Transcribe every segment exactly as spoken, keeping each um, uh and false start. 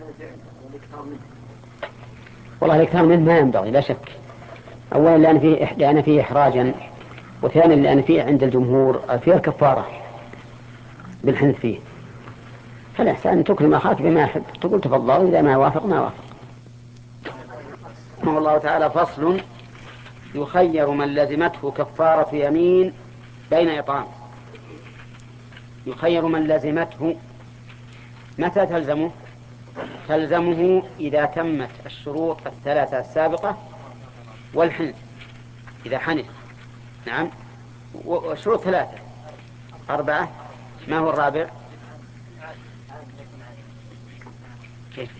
والله الإكثار منه ما ينبغي لا شك. أولا لأن فيه لأن فيه إحراجا، وثانيا لأن فيه عند الجمهور فيه الكفارة بالحنث فيه. فالإحسان أن تكرم أخاك بما يحب، تقول تفضل، إذا ما وافق ما وافق. رحمه الله تعالى: فصل: يخير من لزمته كفارة يمين بين إطعام. يخير من لزمته، متى تلزمه؟ تلزمه إذا تمت الشروط الثلاثة السابقة والحنث، إذا حنث. نعم، والشروط ثلاثة أربعة. ما هو الرابع؟ كيف؟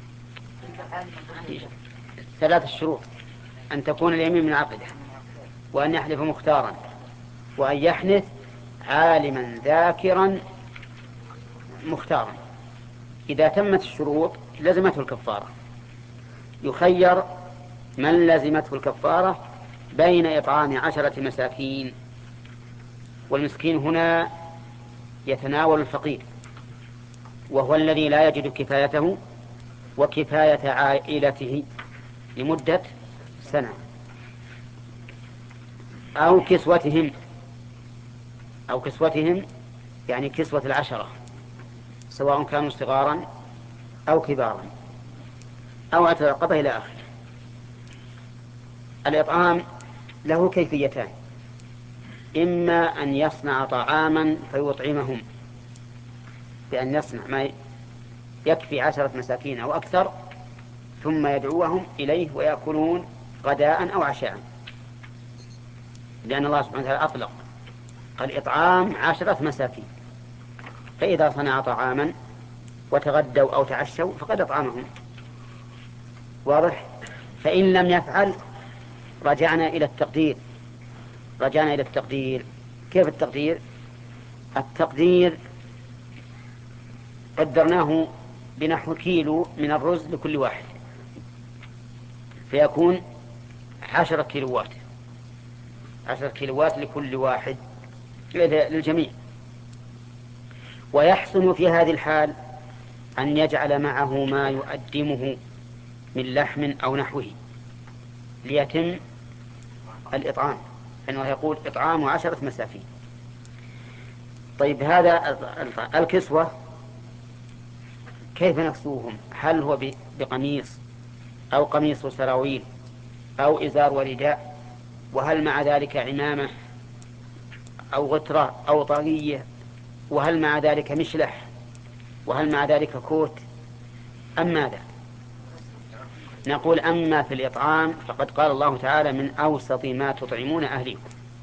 ثلاث الشروط: أن تكون اليمين منعقدة، وأن يحلف مختارا، وأن يحنث عالما ذاكرا مختارا. إذا تمت الشروط لزمته الكفارة. يخير من لزمته الكفارة بين إطعام عشرة مساكين، والمسكين هنا يتناول الفقير، وهو الذي لا يجد كفايته وكفاية عائلته لمدة سنة، أو كسوتهم أو كسوتهم يعني كسوة العشرة، سواء كانوا صغارا أو كبارا، أو عتق رقبة إلى آخره. الإطعام له كيفيتان: إما أن يصنع طعاما فيطعمهم، بأن يصنع ما يكفي عشرة مساكين أو أكثر، ثم يدعوهم إليه ويأكلون غداء أو عشاء، لأن الله سبحانه وتعالى أطلق قال إطعام عشرة مساكين، فإذا صنع طعاما وتغدوا أو تعشوا فقد أطعمهم. واضح؟ فإن لم يفعل رجعنا إلى التقدير. رجعنا إلى التقدير. كيف التقدير؟ التقدير قدرناه بنحو كيلو من الرز لكل واحد، فيكون عشرة كيلوات. عشرة كيلوات لكل واحد للجميع. ويحسن في هذه الحال أن يجعل معه ما يقدمه من لحم أو نحوه ليتم الإطعام، لأنه يقول إطعام عشرة مساكين. طيب، هذا الكسوة كيف نكسوهم؟ هل هو بقميص أو قميص وسراويل أو إزار ورداء، وهل مع ذلك عمامة أو غترة أو طاقية، وهل مع ذلك مشلح، وهل مع ذلك كوت، أم ماذا؟ نقول: أما في الإطعام فقد قال الله تعالى: من أوسط ما تطعمون أهليكم.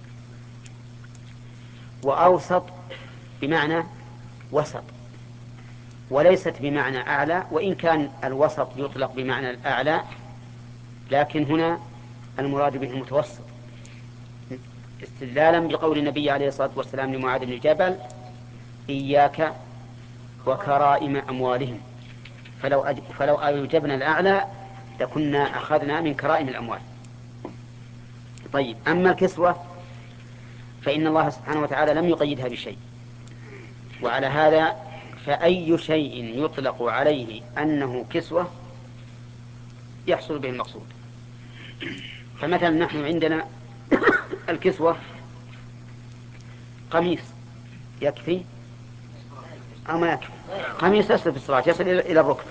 وأوسط بمعنى وسط، وليست بمعنى أعلى، وإن كان الوسط يطلق بمعنى الأعلى، لكن هنا المراد به المتوسط، استدلالا بقول النبي عليه الصلاة والسلام لمعاذ بن جبل: إياك وكرائم أموالهم، فلو, أج... فلو أوجبنا الأعلى لكنا أخذنا من كرائم الأموال. طيب، أما الكسوة فإن الله سبحانه وتعالى لم يقيدها بشيء، وعلى هذا فأي شيء يطلق عليه أنه كسوة يحصل به المقصود. فمثلا نحن عندنا الكسوة قميص يكفي أو ما يكفي؟ قميص يصل في الصلاة، يصل إلى الركبة.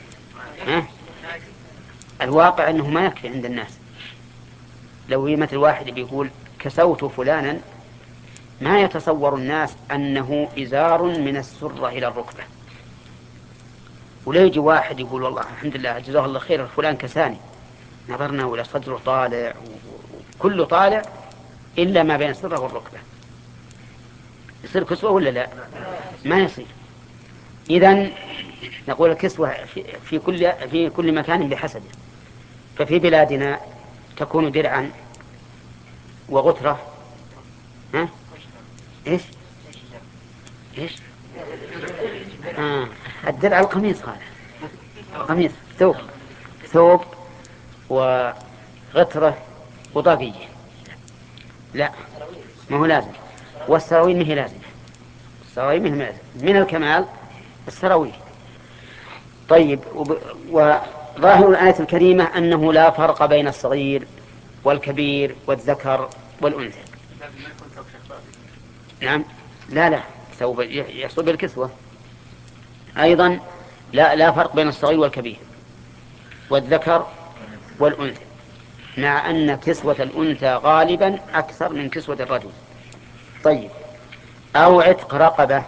الواقع أنه ما يكفي عند الناس. لو هي مثل واحد بيقول كسوت فلانا، ما يتصور الناس أنه إزار من السرة إلى الركبة. ولا يجي واحد يقول والله الحمد لله جزاه الله خير فلان كساني، نظرنا ولا صدره طالع وكله طالع إلا ما بين السرة والركبة. يصير كسوة ولا لا؟ ما يصير. إذن نقول الكسوة في كل في كل مكان بحسبه. ففي بلادنا تكون درعا وغترة. ها؟ إيش؟ إيش؟ آه. الدرع القميص، هذا قميص، ثوب ثوب وغترة وطاقية. لا، ما هو لازم. والسراويل ما هي لازم. السراويل ما هي لازم. من الكمال السراويل. طيب، وظاهر الآية الكريمة أنه لا فرق بين الصغير والكبير والذكر والأنثى. نعم، لا لا يحصل بالكسوة أيضا. لا لا فرق بين الصغير والكبير والذكر والأنثى، مع أن كسوة الأنثى غالبا أكثر من كسوة الرجل. طيب، أو عتق رقبة.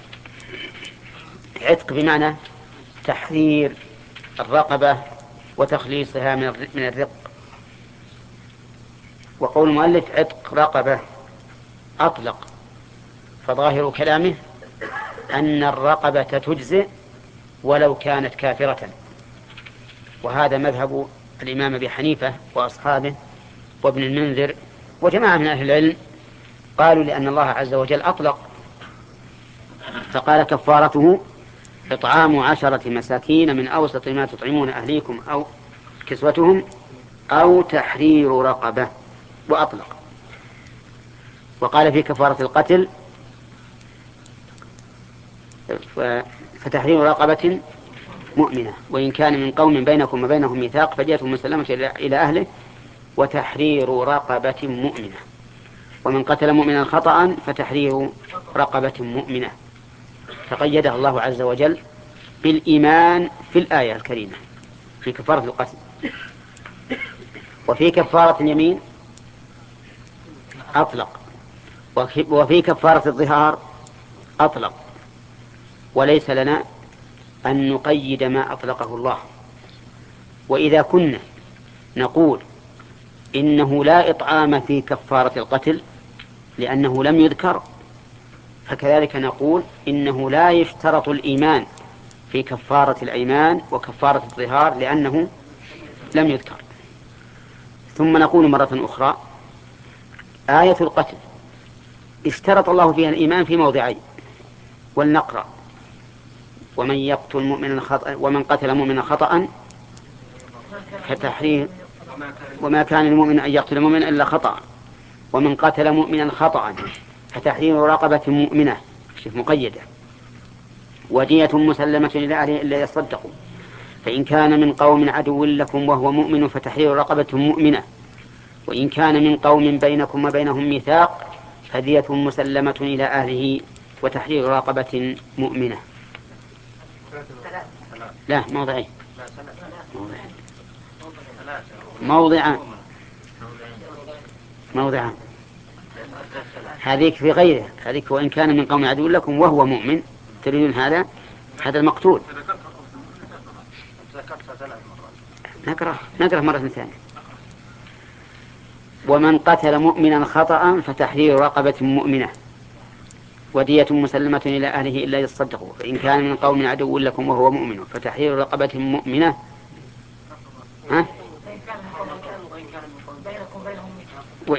عتق بمعنى تحرير الرقبة وتخليصها من الرق. وقول المؤلف عتق رقبة أطلق، فظاهر كلامه أن الرقبة تجزئ ولو كانت كافرة، وهذا مذهب الإمام أبي حنيفة وأصحابه وابن المنذر وجماعة من أهل العلم. قالوا لأن الله عز وجل أطلق، فقال كفارته إطعام عشرة مساكين من أوسط ما تطعمون أهليكم أو كسوتهم أو تحرير رقبة، وأطلق. وقال في كفارة القتل فتحرير رقبة مؤمنة وإن كان من قوم بينكم وبينهم ميثاق فدية مسلمة إلى أهله وتحرير رقبة مؤمنة، ومن قتل مؤمنا خطأ فتحرير رقبة مؤمنة. فقيدها الله عز وجل بالإيمان في الآية الكريمة في كفارة القتل. وفي كفارة اليمين أطلق، وفي كفارة الظهار أطلق، وليس لنا أن نقيد ما أطلقه الله. وإذا كنا نقول إنه لا إطعام في كفارة القتل لأنه لم يذكر، فكذلك نقول إنه لا يشترط الإيمان في كفارة الأيمان وكفارة الظهار لأنه لم يذكر. ثم نقول مرة أخرى آية القتل اشترط الله فيها الإيمان في موضعين، ولنقرأ: ومن يقتل مؤمنا خطأ ومن قتل مؤمنا خطأ فتحرير وما كان المؤمن أن يقتل مؤمنا إلا خطأ ومن قتل مؤمنا خطأ فتحرير رقبة مؤمنة شوف مقيدة ودية مسلمة إلى أهله إلا يصدقوا فإن كان من قوم عدو لكم وهو مؤمن فتحرير رقبة مؤمنة وإن كان من قوم بينكم وبينهم ميثاق فدية مسلمة إلى أهله وتحرير رقبة مؤمنة. لا موضعين موضعان موضعان هذيك في غيره، هذيك وإن كان من قوم عدو لكم وهو مؤمن تريدون هذا هذا المقتول. نقرأ نقرأ مرة ثانية: ومن قتل مؤمنا خطأ فتحرير رقبة مؤمنة ودية مسلمة إلى أهله إلا يصدقوا فإن كان من قوم عدو لكم وهو مؤمن فتحرير رقبة مؤمنة ها؟ و...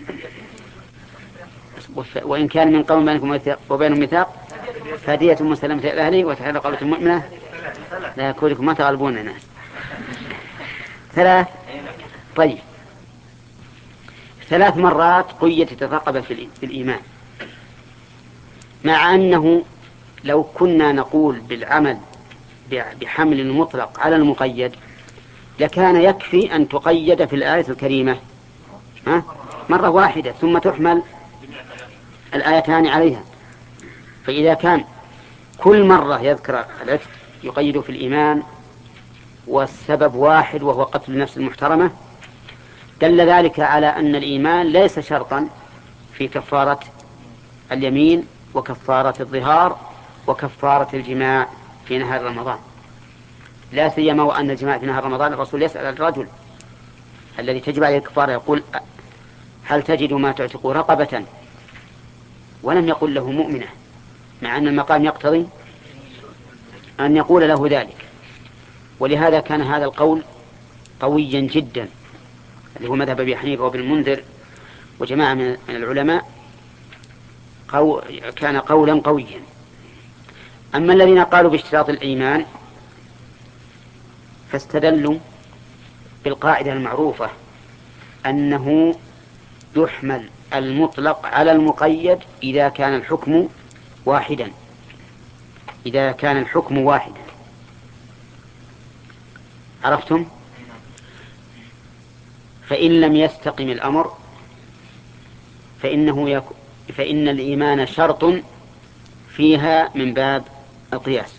وإن كان من قوم بينكم وبينهم ميثاق فدية مسلمة إلى أهله وتحرير رقبة مؤمنة. لا يكونكم ما تغلبون الناس. ثلاث. طيب، ثلاث مرات قيدت الرقبة في الإيمان، مع أنه لو كنا نقول بالعمل بحمل المطلق على المقيد لكان يكفي أن تقيد في الآية الكريمة ها؟ مرة واحدة ثم تحمل الآيتان عليها. فإذا كان كل مرة يذكر العتق يقيد في الإيمان والسبب واحد وهو قتل النفس المحترمة دل ذلك على أن الإيمان ليس شرطا في كفارة اليمين وكفارة الظهار وكفارة الجماع في نهار رمضان، لا سيما وأن الجماع في نهار رمضان الرسول يسأل الرجل الذي تجب عليه الكفارة يقول: هل تجد ما تعتق رقبة؟ ولم يقل له مؤمنة، مع أن المقام يقتضي أن يقول له ذلك. ولهذا كان هذا القول قويا جدا اللي هو مذهب أبي حنيفة وابن المنذر وجماعة من العلماء، قو... كان قولا قويا. أما الذين قالوا باشتراط الإيمان فاستدلوا بالقاعدة المعروفة أنه يحمل المطلق على المقيد إذا كان الحكم واحدا إذا كان الحكم واحدا عرفتم؟ فإن لم يستقم الأمر فإنه يك... فإن الإيمان شرط فيها من باب القياس،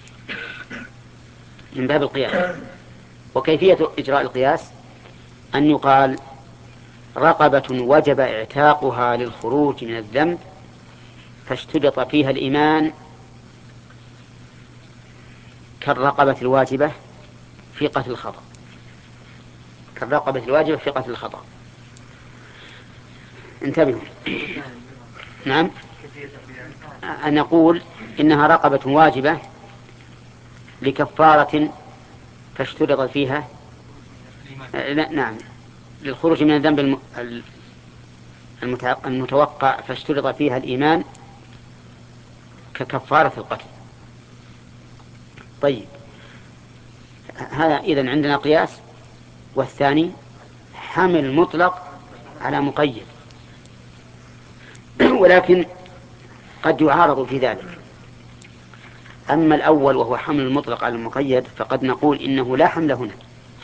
من باب القياس. وكيفية إجراء القياس أن يقال رقبة وجب اعتاقها للخروج من الذنب فاشترط فيها الإيمان كالرقبة الواجبة في قتل الخطأ، كالرقبة الواجبة في قتل الخطأ. انتبهوا. نعم، أن نقول إنها رقبة واجبة لكفارة فاشترط فيها لا نعم للخروج من الذنب المتوقع فاشترط فيها الإيمان ككفارة القتل. طيب، هذا إذن عندنا قياس. والثاني حمل مطلق على مقيد، ولكن قد يعارض في ذلك. أما الأول وهو حمل المطلق على المقيد فقد نقول إنه لا حمل هنا،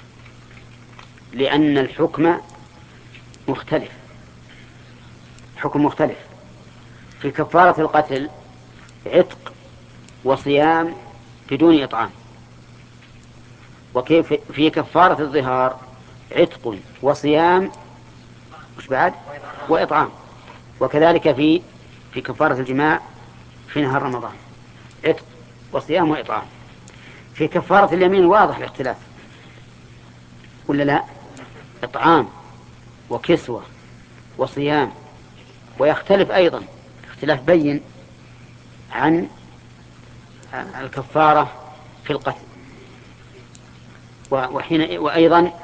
لأن الحكم مختلف، حكم مختلف. في كفارة القتل عتق وصيام بدون إطعام، وكيف في كفارة الظهار عتق وصيام مش بعد وإطعام، وكذلك في في كفارة الجماع في نهار رمضان عتق وصيام وإطعام. في كفارة اليمين واضح الاختلاف ولا لا؟ إطعام وكسوة وصيام، ويختلف أيضا اختلاف بين عن الكفارة في القتل. وحين وأيضا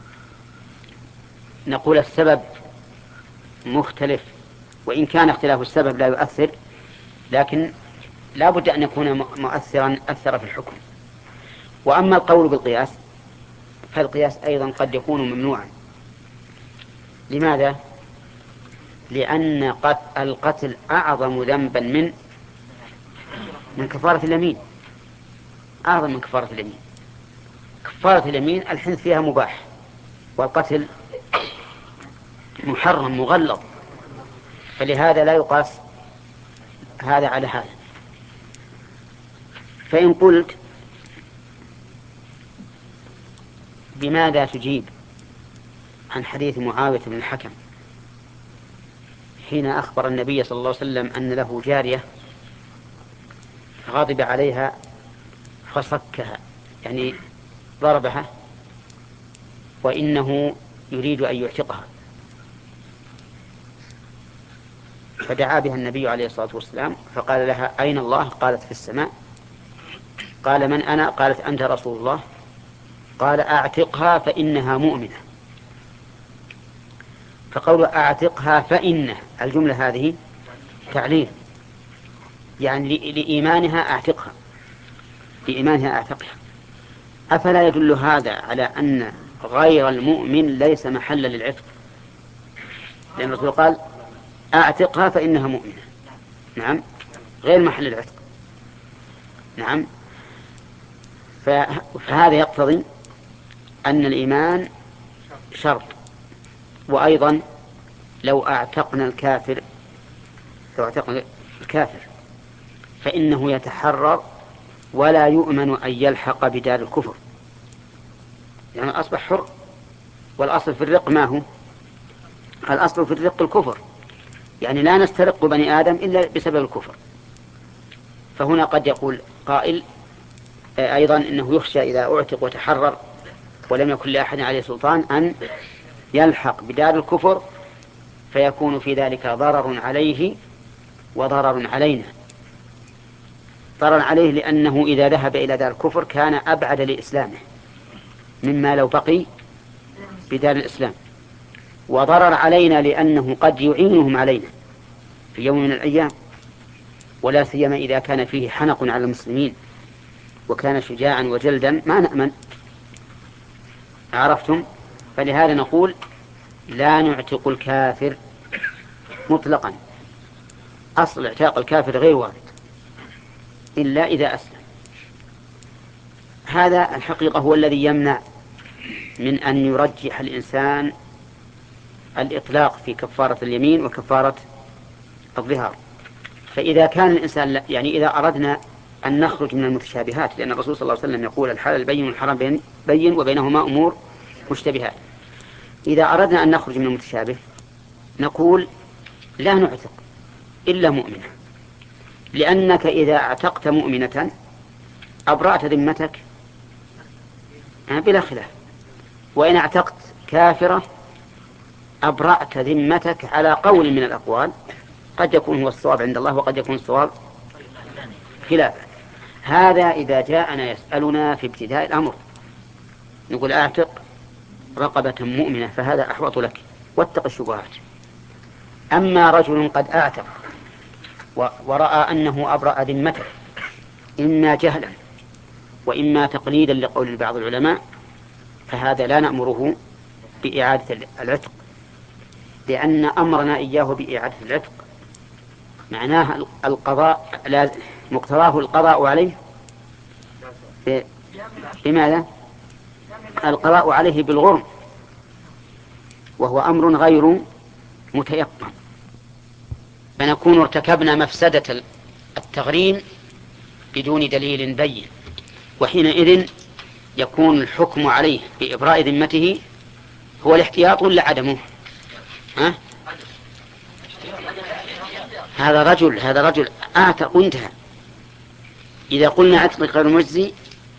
نقول السبب مختلف، وإن كان اختلاف السبب لا يؤثر، لكن لا بد أن يكون مؤثرا أثر في الحكم. وأما القول بالقياس فالقياس أيضا قد يكون ممنوعا. لماذا؟ لأن القتل أعظم ذنبا من من كفارة اليمين، أعظم من كفارة اليمين. كفارة اليمين الحنث فيها مباح، والقتل محرم مغلظ، فلهذا لا يقاس هذا على هذا. فإن قلت بماذا تجيب عن حديث معاوية بن الحكم حين أخبر النبي صلى الله عليه وسلم أن له جارية غضب عليها فصكها، يعني ضربها، وإنه يريد أن يعتقها، فدعا بها النبي عليه الصلاة والسلام فقال لها أين الله؟ قالت في السماء. قال من أنا؟ قالت أنت رسول الله. قال أعتقها فإنها مؤمنة. فقول أعتقها فإن الجملة هذه تعليل، يعني لإيمانها أعتقها، لإيمانها أعتقها. أفلا يدل هذا على أن غير المؤمن ليس محلا للعتق؟ لأن الرسول قال أعتقها فإنها مؤمنة، نعم، غير محل العتق، نعم. فهذا يقتضي أن الإيمان شرط. وأيضا لو أعتقنا الكافر لو أعتقنا الكافر فإنه يتحرر ولا يؤمن أن يلحق بدار الكفر، يعني أصبح حر. والأصل في الرق ما هو؟ الأصل في الرق الكفر، يعني لا نسترق بني آدم إلا بسبب الكفر. فهنا قد يقول قائل أيضا إنه يخشى إذا أعتق وتحرر ولم يكن لأحد عليه سلطان أن يلحق بدار الكفر، فيكون في ذلك ضرر عليه وضرر علينا. ضرر عليه لأنه إذا ذهب إلى دار الكفر كان أبعد لإسلامه مما لو بقي بدار الإسلام، وضرر علينا لأنه قد يعينهم علينا في يوم من الأيام، ولا سيما إذا كان فيه حنق على المسلمين وكان شجاعا وجلدا ما نأمن. عرفتم؟ فلهذا نقول لا نعتق الكافر مطلقا، أصل اعتاق الكافر غير وارد إلا إذا أسلم. هذا الحقيقة هو الذي يمنع من أن يرجح الإنسان الإطلاق في كفارة اليمين وكفارة الظهار. فإذا كان الإنسان يعني إذا أردنا أن نخرج من المتشابهات، لأن الرسول صلى الله عليه وسلم يقول الحلال بين والحرام بين وبينهما أمور مشتبهات، إذا أردنا أن نخرج من المتشابه نقول لا نعتق إلا مؤمنة، لأنك إذا اعتقت مؤمنة أبرأت ذمتك بلا خلاف، وإن اعتقت كافرة أبرأت ذمتك على قول من الأقوال، قد يكون هو الصواب عند الله وقد يكون الصواب خلافه. هذا إذا جاءنا يسألنا في ابتداء الأمر نقول أعتق رقبة مؤمنة فهذا أحوط لك واتق الشبهات. أما رجل قد أعتق ورأى أنه أبرأ ذمته إما جهلا وإما تقليدا لقول بعض العلماء، فهذا لا نأمره بإعادة العتق، لأن أمرنا إياه بإعادة العتق معناه القضاء، مقتضاه القضاء عليه بماذا؟ القضاء عليه بالغرم، وهو أمر غير متيقن، فنكون ارتكبنا مفسدة التغريم بدون دليل بين، وحينئذ يكون الحكم عليه بإبراء ذمته هو الاحتياط ولا عدمه؟ ها؟ هذا رجل هذا رجل أعتق وانتهى. إذا قلنا عتق غير مجزي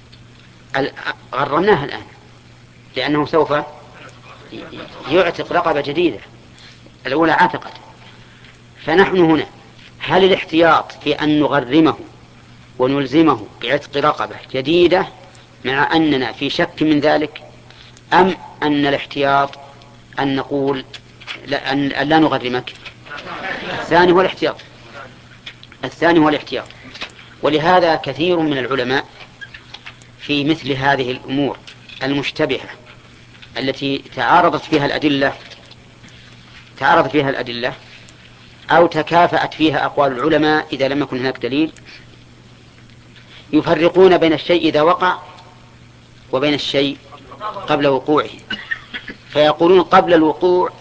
غرمناه الآن، لأنه سوف يعتق رقبة جديدة، الأولى عتقت. فنحن هنا هل الاحتياط في أن نغرمه ونلزمه بعتق رقبة جديدة مع أننا في شك من ذلك، أم أن الاحتياط أن نقول لا, أن لا نغرمك؟ الثاني هو الاحتياط الثاني هو الاحتياط ولهذا كثير من العلماء في مثل هذه الأمور المشتبهة التي تعارضت فيها الأدلة تعارضت فيها الأدلة أو تكافأت فيها أقوال العلماء إذا لم يكن هناك دليل، يفرقون بين الشيء إذا وقع وبين الشيء قبل وقوعه، فيقولون قبل الوقوع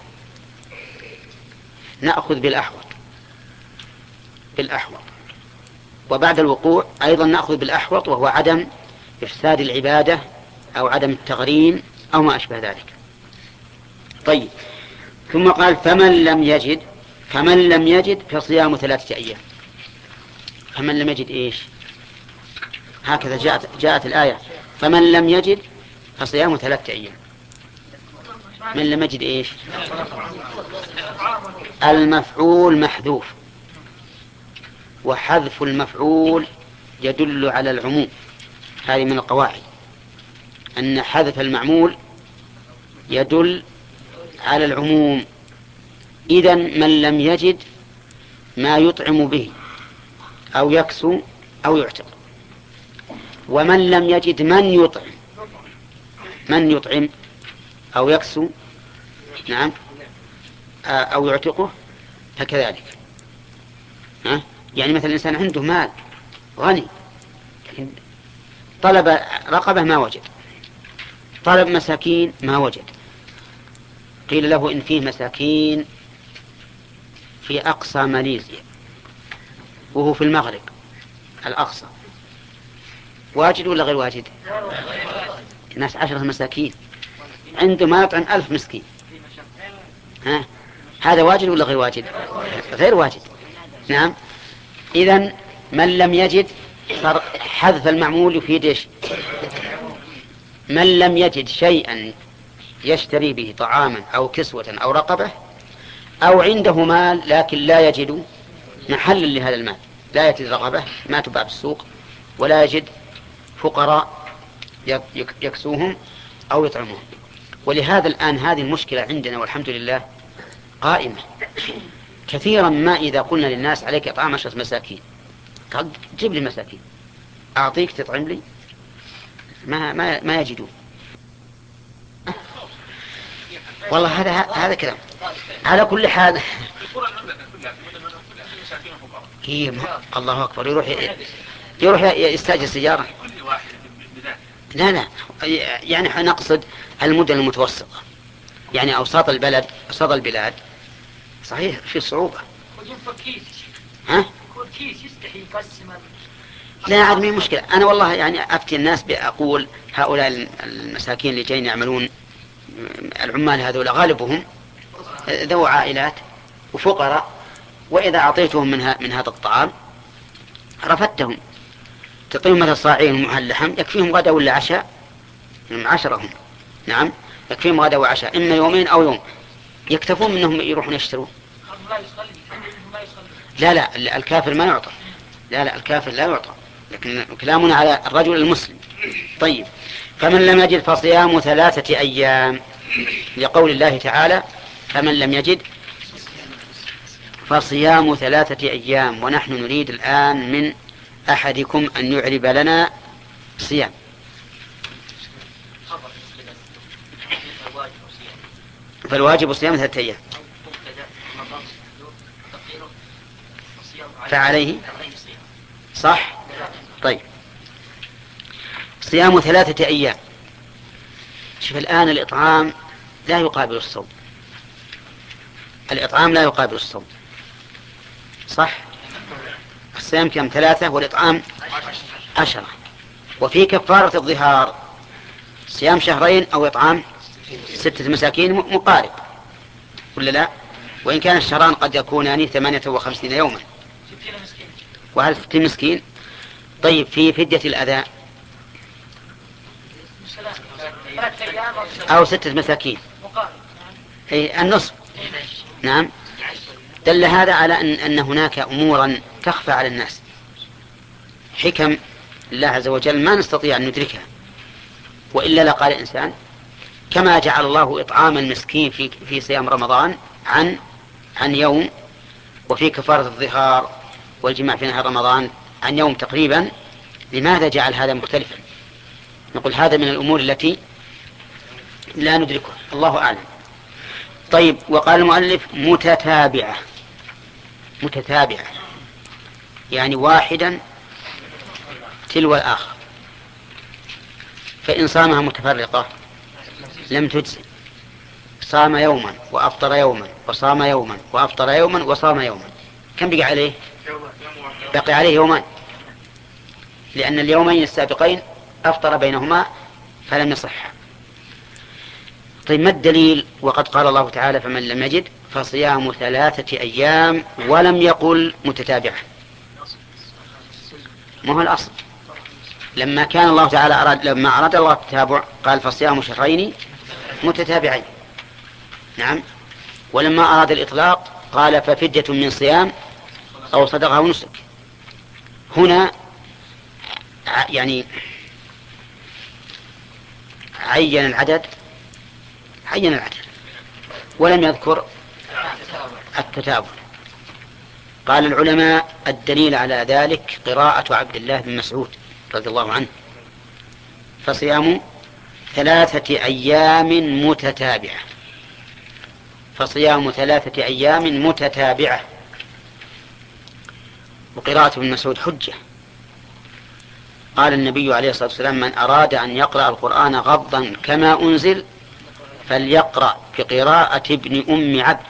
نأخذ بالأحوط بالأحوط وبعد الوقوع أيضا نأخذ بالأحوط، وهو عدم إفساد العبادة أو عدم التغريم أو ما أشبه ذلك. طيب، ثم قال فمن لم يجد فمن لم يجد فصيام ثلاثة أيام. فمن لم يجد إيش؟ هكذا جاءت, جاءت الآية فمن لم يجد فصيام ثلاثة أيام. من لم يجد إيش؟ المفعول محذوف، وحذف المفعول يدل على العموم. هذه من القواعد أن حذف المعمول يدل على العموم. إذن من لم يجد ما يطعم به أو يكسو أو يعتق، ومن لم يجد من يطعم من يطعم أو يكسو نعم أو يعتقه فكذلك. ها؟ يعني مثلا الإنسان عنده مال غني طلب رقبة ما وجد، طلب مساكين ما وجد، قيل له إن فيه مساكين في أقصى ماليزيا وهو في المغرب الأقصى، واجد ولا غير واجد؟ الناس عشرة مساكين عنده ما يطعم ألف مسكين، ها؟ هذا واجد ولا غير واجد؟ غير واجد. نعم. إذن من لم يجد حذف المعمول يفيد إيش؟ من لم يجد شيئا يشتري به طعاما أو كسوة أو رقبة، أو عنده مال لكن لا يجد محل لهذا المال، لا يجد رقبة ما تباع بالسوق، ولا يجد فقراء يكسوهم أو يطعمهم. ولهذا الآن هذه المشكلة عندنا والحمد لله قائمة. كثيرا ما إذا قلنا للناس عليك إطعام عشرة مساكين، قال جيب لي مساكين أعطيك تطعم لي، ما ما ما يجدون. والله هذا هذا كلام. على كل حال الله أكبر، يروح يروح يستأجر سيارة لا لا، يعني نقصد المدن المتوسطة، يعني أوساط البلد أوساط البلاد صحيح في صعوبة. ها؟ لا عاد مين مشكلة. أنا والله يعني أفتي الناس بأقول هؤلاء المساكين اللي جايين يعملون، العمال هذول غالبهم ذو عائلات وفقراء، وإذا أعطيتهم من, من هذا الطعام رفدتهم. تعطيهم مثل صاعين محل لحم يكفيهم غدا ولا عشاء، من عشرهم. نعم يكفيهم غدا وعشاء، إما يومين أو يوم، يكتفون منهم يروحون يشترون. لا لا الكافر ما يعطى، لا لا الكافر لا يعطى، لكن كلامنا على الرجل المسلم. طيب، فمن لم يجد فصيام ثلاثة أيام، لقول الله تعالى فمن لم يجد فصيام ثلاثة أيام. ونحن نريد الآن من أحدكم أن يعرب لنا صيام. فالواجب صيام ثلاثة أيام، فعليه صح. طيب، صيام ثلاثة أيام. شوف الآن الإطعام لا يقابل الصوم، الإطعام لا يقابل الصوم صح. الصيام كم؟ ثلاثة، والإطعام عشرة. وفي كفارة الظهار صيام شهرين أو إطعام ستة مساكين مقارب ولا لا؟ وإن كان الشهران قد يكونان ثمانية وخمسين يوما. وهل ستين مسكين؟ طيب، في فدية الأذى أو ستة مساكين أي النصف. نعم، دل هذا على أن, أن هناك أمورا تخفى على الناس، حكم الله عز وجل ما نستطيع أن ندركها، وإلا لقال الإنسان كما جعل الله إطعام المسكين في, في صيام رمضان عن, عن يوم، وفي كفارة الظهار والجماع في نهار رمضان عن يوم تقريبا، لماذا جعل هذا مختلفا؟ نقول هذا من الأمور التي لا ندركها، الله أعلم. طيب، وقال المؤلف متتابعة، متتابعة يعني واحدا تلو الآخر، فإن صامها متفرقة لم تجزي. صام يوما وأفطر يوما وصام يوما وأفطر يوما وصام يوما، كم بقى عليه؟ بقي عليه يومان، لأن اليومين السابقين أفطر بينهما فلم يصح. طيب، ما الدليل وقد قال الله تعالى فمن لم يجد فصيام ثلاثة أيام ولم يقل متتابعة؟ ما هو الأصل؟ لما كان الله تعالى أراد لما أراد الله التتابع قال فصيام شهرين متتابعين. نعم، ولما أراد الإطلاق قال ففدية من صيام أو صدقة أو نسك. هنا يعني عين العدد، عين العدد ولم يذكر التتابع. قال العلماء الدليل على ذلك قراءة عبد الله بن مسعود رضي الله عنه فصيام ثلاثة أيام متتابعة، فصيام ثلاثة أيام متتابعة. وقراءة ابن مسعود حجة. قال النبي عليه الصلاة والسلام من أراد أن يقرأ القرآن غضا كما أنزل فليقرأ بقراءة ابن أم عبد،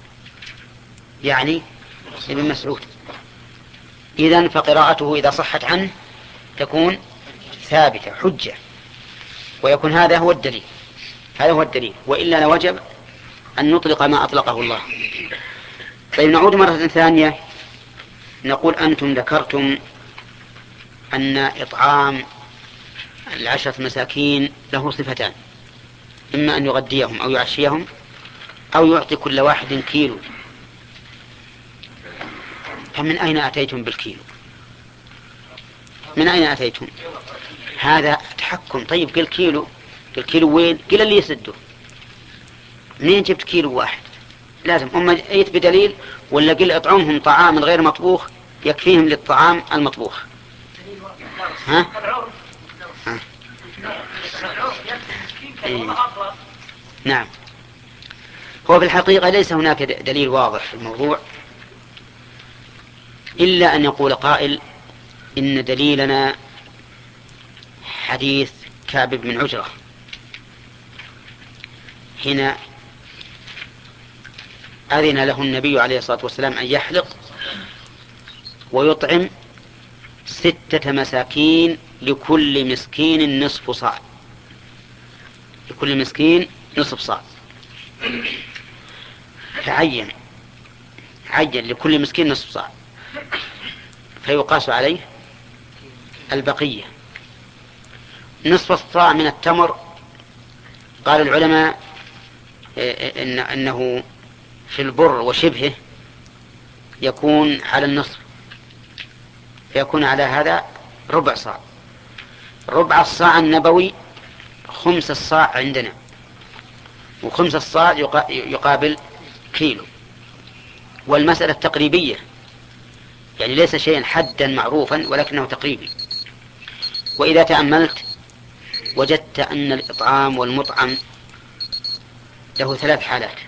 يعني ابن مسعود. إذن فقراءته إذا صحت عنه تكون ثابتة حجة، ويكون هذا هو الدليل، هذا هو الدليل، وإلا لوجب أن نطلق ما أطلقه الله. طيب، نعود مرة ثانية نقول أنتم ذكرتم أن إطعام العشرة مساكين له صفتان، إما أن يغديهم أو يعشيهم أو يعطي كل واحد كيلو. فمن أين أتيتم بالكيلو؟ من أين أتيتم؟ هذا تحكم. طيب، قل كيلو، قل كيلو وين؟ قل اللي يسده. منين جبت كيلو واحد؟ لازم أما أيت بدليل، ولا قل أطعمهم طعام غير مطبوخ يكفيهم للطعام المطبوخ. ها؟ ها؟ إيه. نعم، هو في الحقيقة ليس هناك دليل واضح في الموضوع، إلا أن يقول قائل إن دليلنا حديث كعب بن عجرة حين أذن له النبي عليه الصلاة والسلام أن يحلق ويطعم ستة مساكين لكل مسكين نصف صاع، لكل مسكين نصف صاع، فعين عين لكل مسكين نصف صاع، فيقاس عليه البقية. نصف الصاع من التمر قال العلماء إن أنه في البر وشبهه يكون على النصف، فيكون على هذا ربع صاع. ربع الصاع النبوي خمس الصاع عندنا، وخمس الصاع يقابل كيلو، والمسألة تقريبية، يعني ليس شيئا حدا معروفا ولكنه تقريبي. وإذا تأملت وجدت أن الإطعام والمطعم له ثلاث حالات: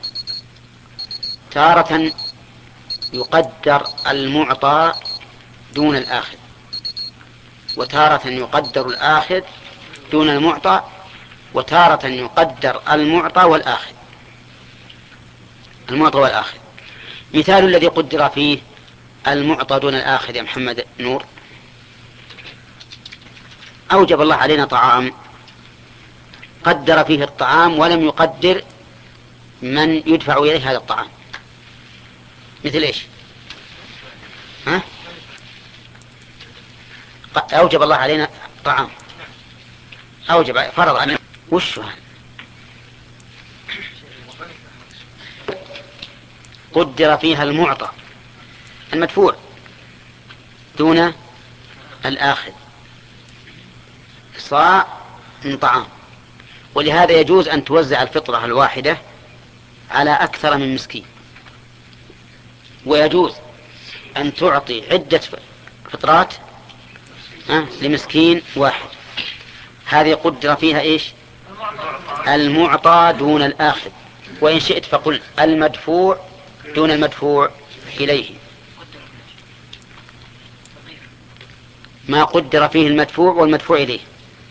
تارة يقدر المعطى دون الآخذ، وتارة يقدر الآخذ دون المعطى، وتارة يقدر المعطى والآخذ المعطى والآخذ. مثال الذي قدر فيه المعطى دون الآخذ يا محمد نور: أوجب الله علينا طعام قدر فيه الطعام ولم يقدر من يدفع إليه هذا الطعام. مثل إيش؟ ها؟ أوجب الله علينا طعام، أوجب فرض علينا وش هذا؟ قدر فيها المعطى المدفوع دون الآخذ، صاع من طعام. ولهذا يجوز أن توزع الفطرة الواحدة على أكثر من مسكين، ويجوز أن تعطي عدة فطرات لمسكين واحد. هذه قدر فيها إيش؟ المعطى دون الآخذ، وإن شئت فقل المدفوع دون المدفوع إليه. ما قدر فيه المدفوع والمدفوع إليه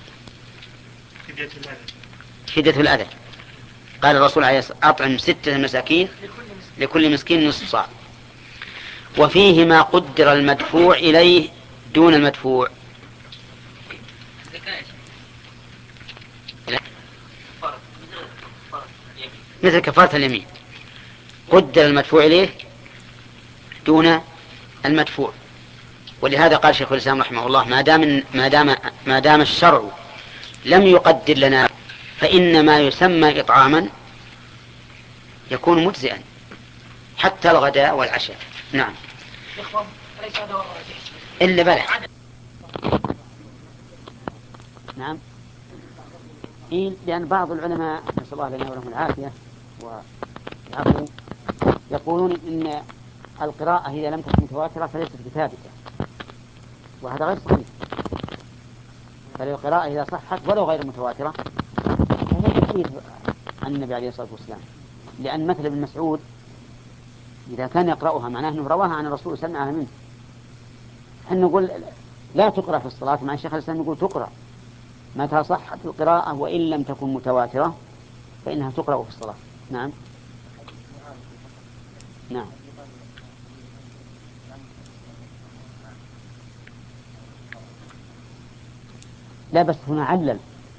فدية الأذى. قال الرسول عليه الصلاة والسلام: أطعم ستة مساكين لكل مسكين نصف صاع. وفيه ما قدر المدفوع إليه دون المدفوع، مثل كفارة اليمين، قدر المدفوع إليه دون المدفوع. ولهذا قال شيخ الإسلام رحمه الله: ما دام ما دام ما دام الشرع لم يقدر لنا فإن ما يسمى إطعاما يكون مجزئا حتى الغداء والعشاء. نعم. إلا بلى. نعم. إيه، لأن بعض العلماء نسأل الله لنا ولهم العافية والعفو يقولون إن القراءة إذا لم تكن متواترة فليست بثابتة، وهذا غير صحيح. فالقراءة إذا صحت ولو غير متواترة فهي تحديث عن النبي عليه الصلاة والسلام. لأن مثل ابن مسعود إذا كان يقرأها معناه أنه رواها عن الرسول سمعها منه. أن نقول لا تقرأ في الصلاة، مع الشيخ الإسلام يقول تقرأ متى صحت القراءة وإن لم تكن متواترة فإنها تقرأ في الصلاة. نعم. نعم. لا بس هنا علل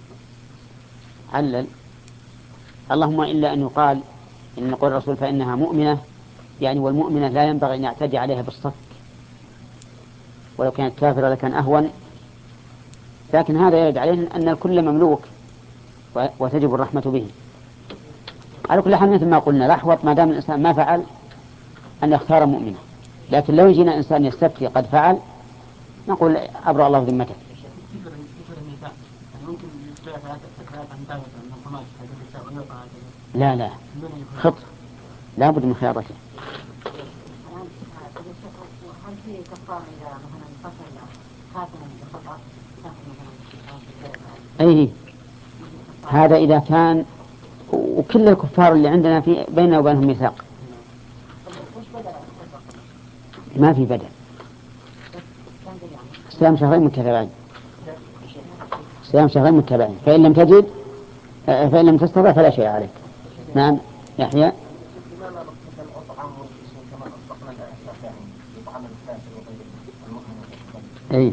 علل اللهم إلا أن يقال إن قول الرسول فإنها مؤمنة، يعني والمؤمنة لا ينبغي أن يعتدي عليها بالصك، ولو كانت كافرة لكان أهون. لكن هذا يرد عليه أن الكل مملوك وتجب الرحمة به. على كل حال مثل ما قلنا الأحوط ما دام الإنسان ما فعل أن يختار مؤمنة. لكن لو يجينا إنسان يستفتي قد فعل نقول أبرأ الله ذمته. لا لا خط لا بد من خيارته. أي هذا إذا كان وكل الكفار اللي عندنا في بيننا وبينهم ميثاق ما في بدل. صيام شهرين متتابعين صيام شهرين متابعين، فإن لم تجد فإن لم تستطع فلا شيء عليك. نعم يحيى. أي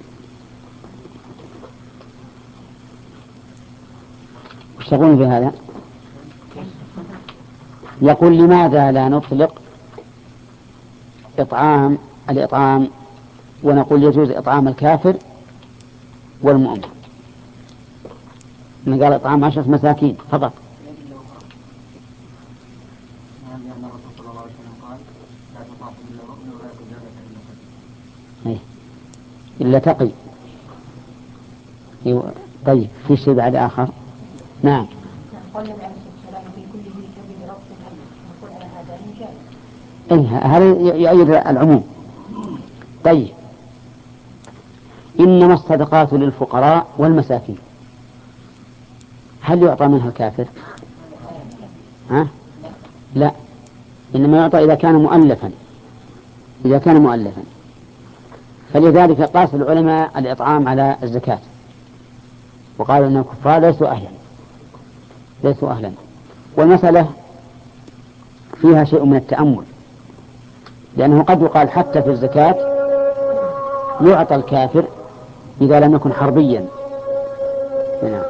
وش تقول بهذا؟ يقول لماذا لا نطلق إطعام الإطعام ونقول يجوز إطعام الكافر والمؤمن؟ من قال إطعام عشرة مساكين فقط. إلا تقي. طيب في شيء بعد آخر؟ نعم. إيه هذا يؤيد العموم. طيب إنما الصدقات للفقراء والمساكين، هل يعطى منها الكافر؟ ها؟ لا، إنما يعطى إذا كان مؤلفا، إذا كان مؤلفا. فلذلك قاس العلماء الإطعام على الزكاة وقالوا أن الكفار ليسوا أهلا ليسوا أهلا والمسألة فيها شيء من التأمل، لأنه قد يقال حتى في الزكاة يعطى الكافر إذا لم يكن حربيا. نعم.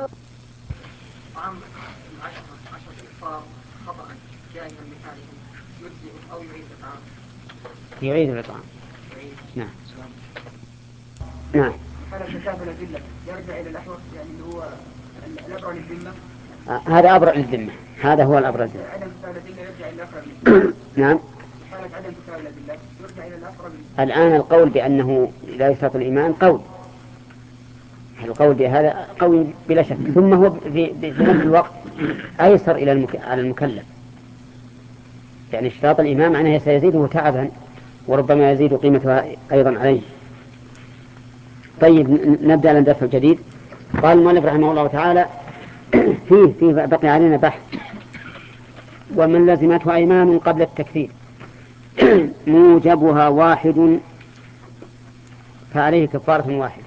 يعيد الإطعام. نعم. نعم. هذا الزكاة الأدلة يرجع إلى الأحوط، يعني اللي هو الأبرع للذمة. آه هذا أبرع للذمة، هذا هو الأبرع للذمة. عدم تساوي الأدلة يرجع إلى الأقرب. نعم. حالة عدم تساوي الأدلة يرجع إلى الأقرب. الآن القول بأنه لا يشترط الإيمان قول، القول بهذا قوي بلا شك، ثم هو في نفس الوقت أيسر إلى المك... على المكلف. يعني اشتراط الإيمان معناه سيزيده تعبا وربما يزيد قيمتها أيضا عليه. طيب نبدأ على الدرس الجديد. قال المؤلف رحمه الله تعالى فيه فيه بقي علينا بحث. ومن لزمته أيمان قبل التكفير موجبها واحد فعليه كفارة واحدة.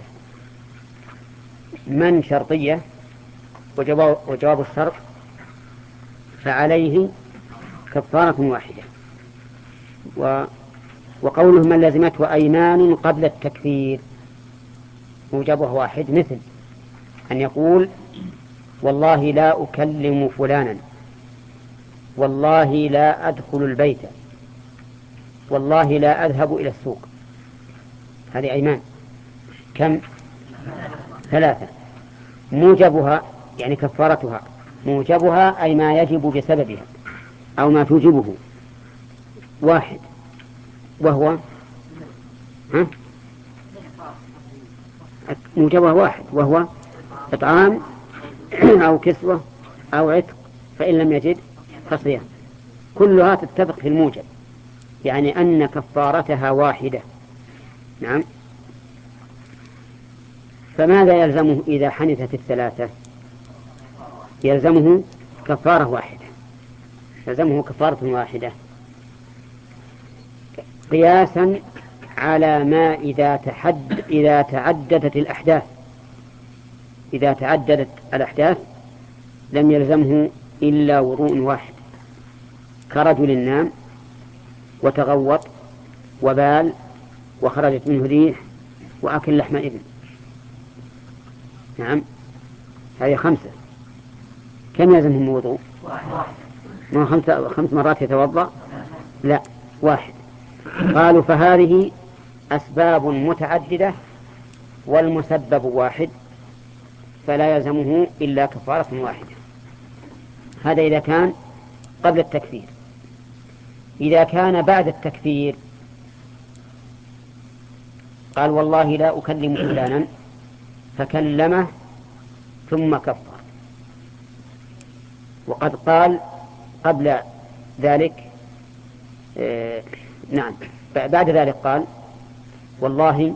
من شرطية وجواب, وجواب الشرط فعليه كفارة واحدة. و وقوله من لزمته أيمان قبل التكفير موجبه واحد، مثل أن يقول والله لا أكلم فلانا، والله لا أدخل البيت، والله لا أذهب إلى السوق. هذه أيمان كم؟ ثلاثة. موجبها يعني كفارتها، موجبها أي ما يجب بسببها أو ما توجبه واحد، وهو ها؟ موجبها واحد وهو إطعام أو كسوة أو عتق، فإن لم يجد فصيام. كلها تتفق في الموجب، يعني أن كفارتها واحدة. نعم. فماذا يلزمه إذا حنثت الثلاثة؟ يلزمه كفارة واحدة، يلزمه كفارة واحدة قياسا على ما إذا تحد إذا تعددت الأحداث. إذا تعددت الأحداث لم يلزمه إلا وضوء واحد، كرجل نام وتغوط وبال وخرجت منه ريح وأكل لحم إبل. نعم، هذه خمسة. كم يلزمهم وضوء؟ ما خمسة خمس مرات يتوضأ؟ لا، واحد. قالوا فهذه أسباب متعددة والمسبب واحد، فلا يلزمه إلا كفارة واحدة. هذا إذا كان قبل التكفير. إذا كان بعد التكفير قال والله لا أكلم فلانا فكلمه ثم كفر، وقد قال قبل ذلك آه نعم بعد ذلك قال والله،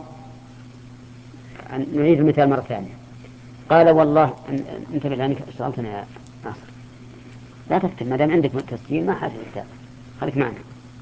نعيد المثال مرة ثانية. قال والله انت لأنك اشتغلتنا يا ناصر، لا تكتب ما دام عندك تسجيل ما حاجة الكتاب، خليك معنا.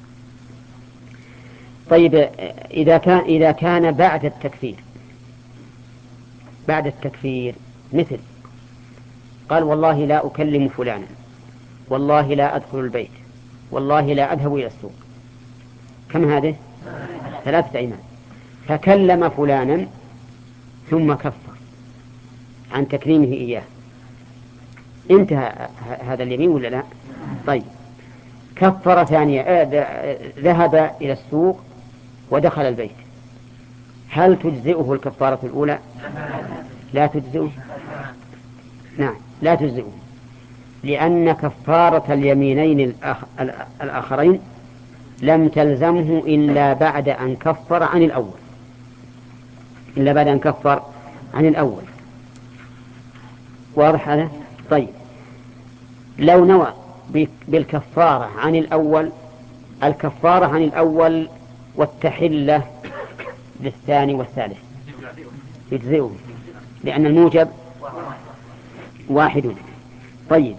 طيب إذا كان إذا كان بعد التكفير بعد التكفير مثل قال والله لا أكلم فلانا، والله لا أدخل البيت، والله لا أذهب إلى السوق. كم هذه؟ ثلاثة أيمان. فكلم فلانا ثم كفر عن تكريمه إياه، انتهى هذا اليمين ولا لا؟ طيب كفر ثانية، ذهب إلى السوق ودخل البيت، هل تجزئه الكفارة الأولى؟ لا تجزئه. نعم لا تجزئه، لأن كفارة اليمينين الآخ... الآخرين لم تلزمه إلا بعد أن كفر عن الأول، إلا بعد أن كفر عن الأول. واضح هذا؟ طيب لو نوى بالكفارة عن الأول، الكفارة عن الأول والتحلة بالثاني والثالث يجزئه، لأن الموجب واحد. طيب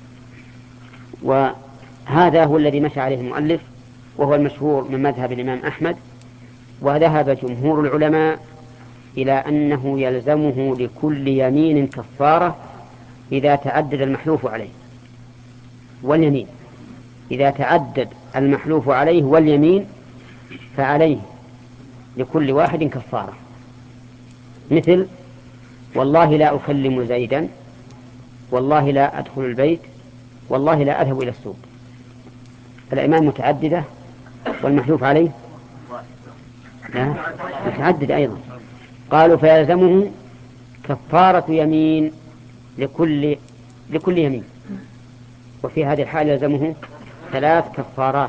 وهذا هو الذي مشى عليه المؤلف، وهو المشهور من مذهب الإمام أحمد. وذهب جمهور العلماء إلى أنه يلزمه لكل يمين كفارة إذا تعدد المحلوف عليه واليمين. إذا تعدد المحلوف عليه واليمين فعليه لكل واحد كفارة، مثل والله لا أكلم زيدا، والله لا أدخل البيت، والله لا أذهب إلى السوق. الأيمان متعددة والمحلوف عليه لا متعدد أيضا. قالوا فيلزمه كفارة يمين لكل لكل يمين، وفي هذه الحالة يلزمه ثلاث كفارات.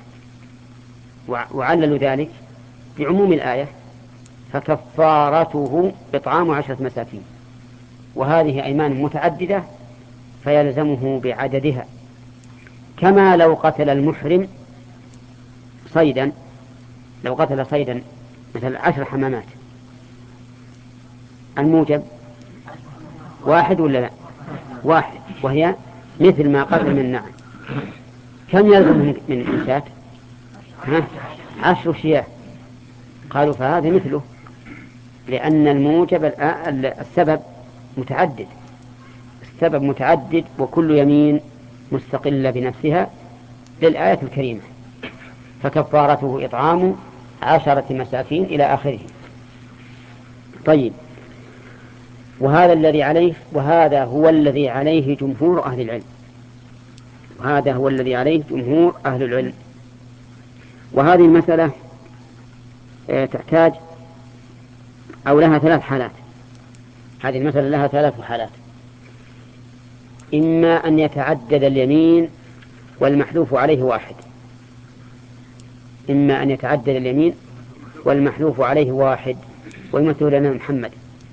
وعللوا ذلك بعموم الآية فكفارته إطعام عشرة مساكين، وهذه أيمان متعددة فيلزمه بعددها، كما لو قتل المحرم صيدا، لو قتل صيدا مثل عشر حمامات، الموجب واحد ولا لا؟ واحد، وهي مثل ما قتل من النعم. كم يلزم من إنسات؟ ها؟ عشر شياه. قالوا فهذا مثله، لأن الموجب السبب متعدد، السبب متعدد وكل يمين مستقلة بنفسها للآية الكريمة. فكفارته إطعام عشرة مساكين إلى آخره. طيب وهذا الذي عليه وهذا هو الذي عليه جمهور أهل العلم، وهذا هو الذي عليه جمهور أهل العلم. وهذه المسألة تحتاج أو لها ثلاث حالات. هذه المسألة لها ثلاث حالات: إما أن يتعدد اليمين والمحلوف عليه واحد، إما أن يتعدد اليمين والمحلوف عليه واحد. ويمثل لنا محمد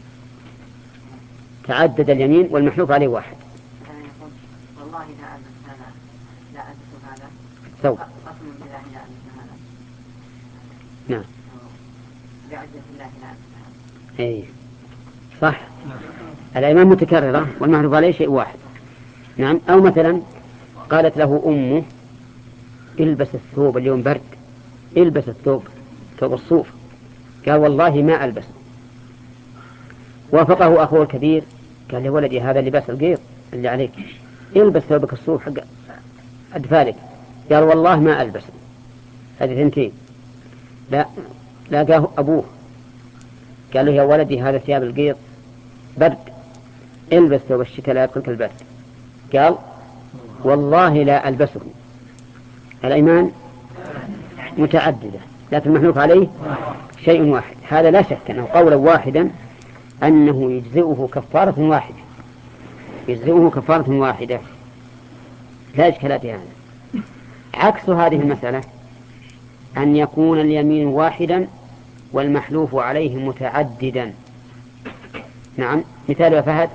تعدد اليمين والمحلوف عليه واحد. والله لا ألبس هذا، لا ألبس هذا، ثوب. قسم بالله لا ألبس هذا. نعم. بعزة الله لا ألبس هذا. إيه صح. الأيمان متكررة والمحلوف عليه شيء واحد. نعم. أو مثلا قالت له أمه البس الثوب اليوم برد، البس الثوب، ثوب الصوف. قال والله ما ألبس. وافقه أخوه الكبير قال له ولدي هذا لباس القيض اللي عليك، البس ثوبك الصوف حق أدفالك. قال والله ما ألبس. هذه ثنتين. لا لاقاه أبوه قال له يا ولدي هذا ثياب القيض برد، البس ثوب الشتاء لا يدخلك البرد. قال والله لا ألبسه. الأيمان متعددة لكن المحلوف عليه شيء واحد. هذا لا شك أنه قولا واحدا أنه يجزئه كفارة واحدة، يجزئه كفارة واحدة لا إشكال في هذا. عكس هذه المسألة أن يكون اليمين واحدا والمحلوف عليه متعددا. نعم. مثال يا فهد.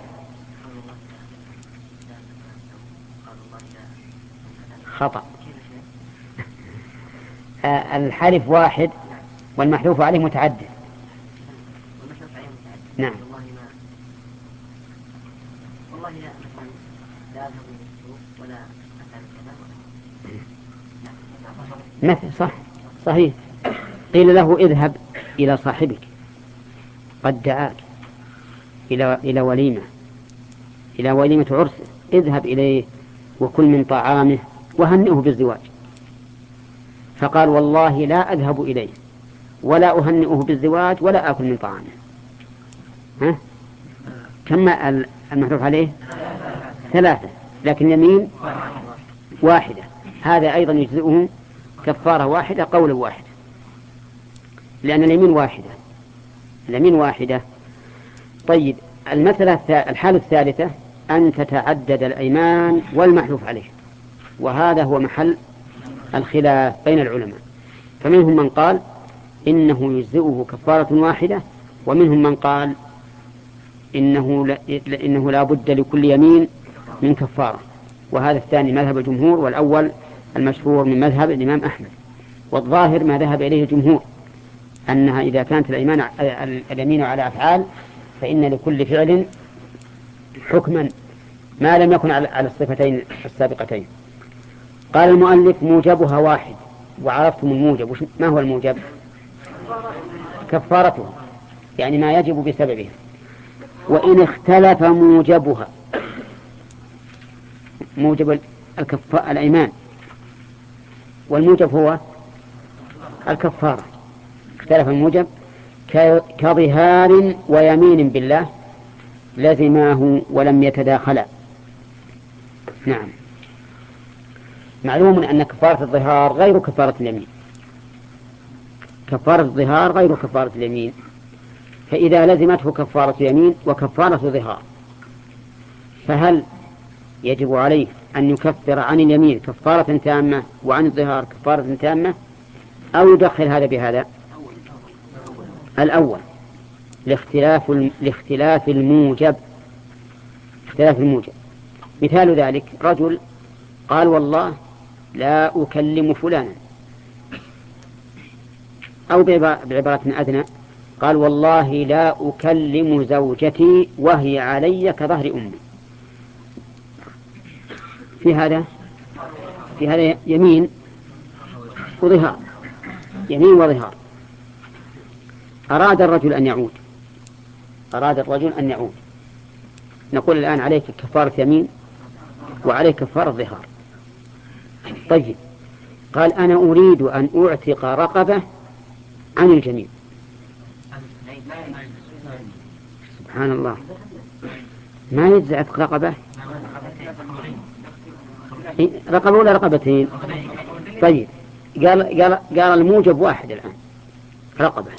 خطأ. الحلف واحد والمحلوف عليه متعدد. نعم. والله لا مثلا لا أذهب إلى السوق ولا أفعل كذا. مثل صح صحيح. قيل له اذهب إلى صاحبك قد دعاك إلى إلى وليمة إلى وليمة عرسه، اذهب إليه وكل من طعامه وهنئه بالزواج. فقال والله لا أذهب إليه ولا أهنئه بالزواج ولا آكل من طعامه. ها؟ كم المحلوف عليه؟ ثلاثة، لكن يمين واحدة، هذا أيضا يجزئه كفارة واحدة قول واحد، لأن اليمين واحدة، اليمين واحدة. طيب المسألة الحالة الثالثة أن تتعدد الأيمان والمحلوف عليه، وهذا هو محل الخلاف بين العلماء، فمنهم من قال إنه يجزئه كفارة واحدة، ومنهم من قال إنه لا, إنه لا بد لكل يمين من كفارة، وهذا الثاني مذهب الجمهور، والأول المشهور من مذهب الإمام أحمد. والظاهر ما ذهب إليه الجمهور أنها إذا كانت الأيمان اليمين على أفعال فإن لكل فعل حكما ما لم يكن على الصفتين السابقتين. قال المؤلف موجبها واحد، وعرفتم الموجب. ما هو الموجب؟ كفارته، يعني ما يجب بسببه. وإن اختلف موجبها، موجب الكفاء الأيمان، والموجب هو الكفارة، اختلف الموجب كظهار ويمين بالله لزماه ولم يتداخلا. نعم، معلوم أن كفارة الظهار غير كفارة اليمين، كفارة الظهار غير كفارة اليمين، فإذا لزمته كفارة يمين وكفارة ظهار فهل يجب عليه أن يكفر عن اليمين كفارة تامة وعن الظهار كفارة تامة، أو يدخل هذا بهذا؟ الأول لاختلاف لاختلاف الموجب، اختلاف الموجب. مثال ذلك رجل قال والله لا أكلم فلانا، أو بعبارة أدنى قال والله لا أكلم زوجتي وهي علي كظهر أمي. في هذا في هذا يمين وظهار، يمين وظهار. أراد الرجل أن يعود، أراد الرجل أن يعود نقول الآن عليك كفارة يمين وعليك كفارة ظهار. طيب قال أنا أريد أن أعتق رقبة عن الجميع. سبحان الله، ما يجزي عتق رقبة؟ رقبة ولا رقبتين؟ طيب قال, قال, قال الموجب واحد الآن رقبة،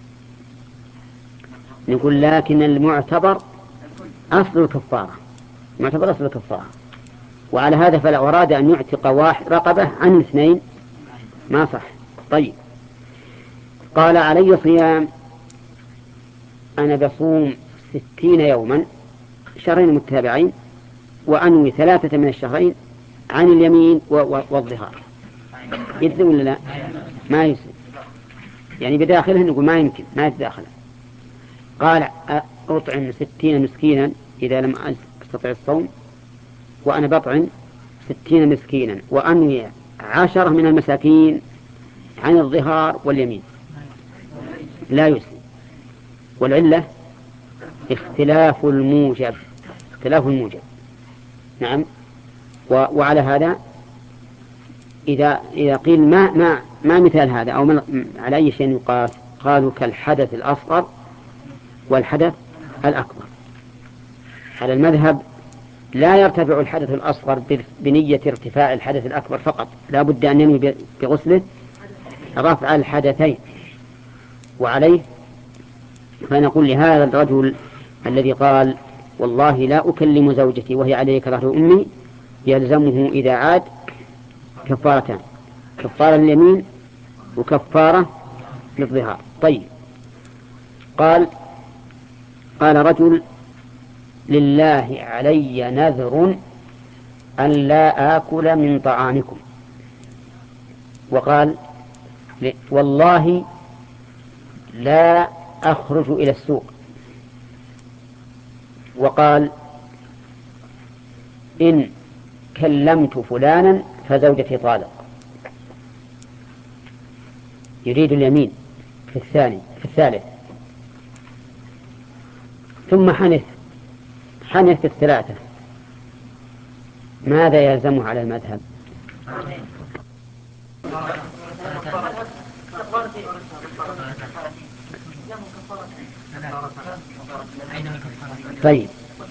نقول لكن المعتبر أصل الكفارة، المعتبر أصل الكفارة، وعلى هذا فلو أراد أن يعتق واحد رقبة عن اثنين ما صح. طيب قال علي صيام، أنا بصوم ستين يوما شهرين متتابعين وأنوي ثلاثة من الشهرين عن اليمين والظهار، يجزي ولا لا؟ ما يجزي، يعني بداخله نقول ما يمكن، ما يتداخل. قال أطعم ستين مسكينا إذا لم أستطع الصوم، وأنا بطعم ستين مسكينا وأنوي عشرة من المساكين عن الظهار واليمين، لا يجزي. والعلة اختلاف الموجب، اختلاف الموجب. نعم. وعلى هذا إذا إذا قيل ما ما ما مثال هذا أو على أي شيء يقاس، قالوا كالحدث الأصغر والحدث الأكبر. على المذهب لا يرتفع الحدث الأصغر بنية ارتفاع الحدث الأكبر فقط، لا بد أن ينوي بغسله رفع الحدثين. وعليه فنقول لهذا الرجل الذي قال والله لا أكلم زوجتي وهي علي كظهر أمي يلزمه إذا عاد كفارتان، كفارة اليمين وكفارة للظهار. طيب قال قال رجل لله علي نذر أن لا آكل من طعامكم، وقال والله لا أخرج إلى السوق، وقال إن كلمت فلانا فزوجتي طالق. يريد اليمين في الثاني في الثالث، ثم حنث حنث في الثلاثة ماذا يلزمه على المذهب؟ طيب،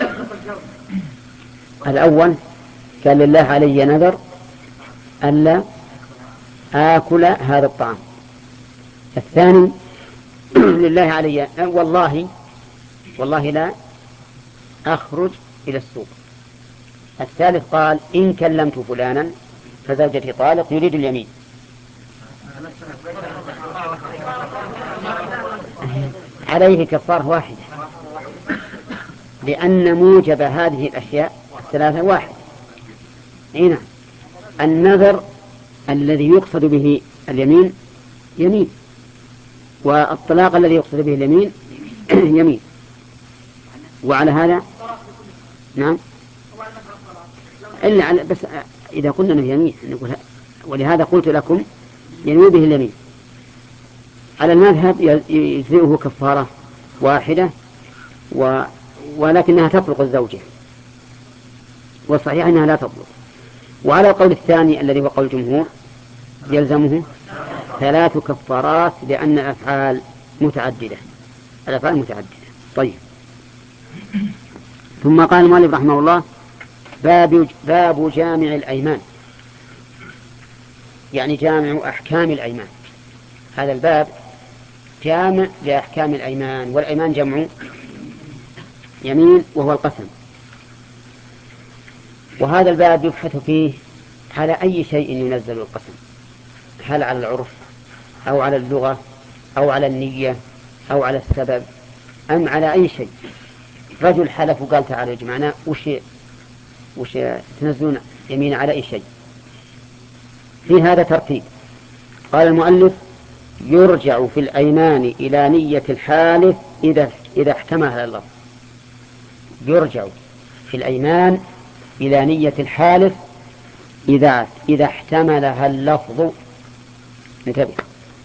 الأول قال لله علي نذر ألا آكل هذا الطعام. الثاني لله علي والله والله لا أخرج إلى السوق. الثالث قال إن كلمت فلانا فزوجتي طالق، يريد اليمين. عليه كفارة واحدة، لأن موجب هذه الأشياء الثلاثة واحد. هنا النذر الذي يقصد به اليمين يمين، والطلاق الذي يقصد به اليمين يمين. وعلى هذا نعم، إلا على بس إذا قلنا أنه يمين نقول، ولهذا قلت لكم ينوي به اليمين. على المذهب يجزئه كفارة واحدة و... ولكنها تطلق الزوجة، والصحيح أنها لا تطلق. وعلى القول الثاني الذي هو قول الجمهور يلزمه ثلاث كفارات، لأن الأفعال متعددة، الأفعال متعددة. طيب، ثم قال المؤلف رحمه الله باب, باب جامع الأيمان، يعني جامع أحكام الأيمان. هذا الباب جامع لأحكام الأيمان، والأيمان جمع يمين وهو القسم. وهذا الباب يبحث فيه على أي شيء ينزل القسم، هل على العرف أو على اللغة أو على النية أو على السبب أم على أي شيء. رجل حلف وقال تعالى يا جماعة وش وش تنزلون يمين على أي شيء. في هذا ترتيب. قال المؤلف يرجع في الأيمان إلى نية الحالف إذا إذا احتملها اللفظ. يرجع في الأيمان إلى نية الحالف إذا إذا احتملها اللفظ. انتبه،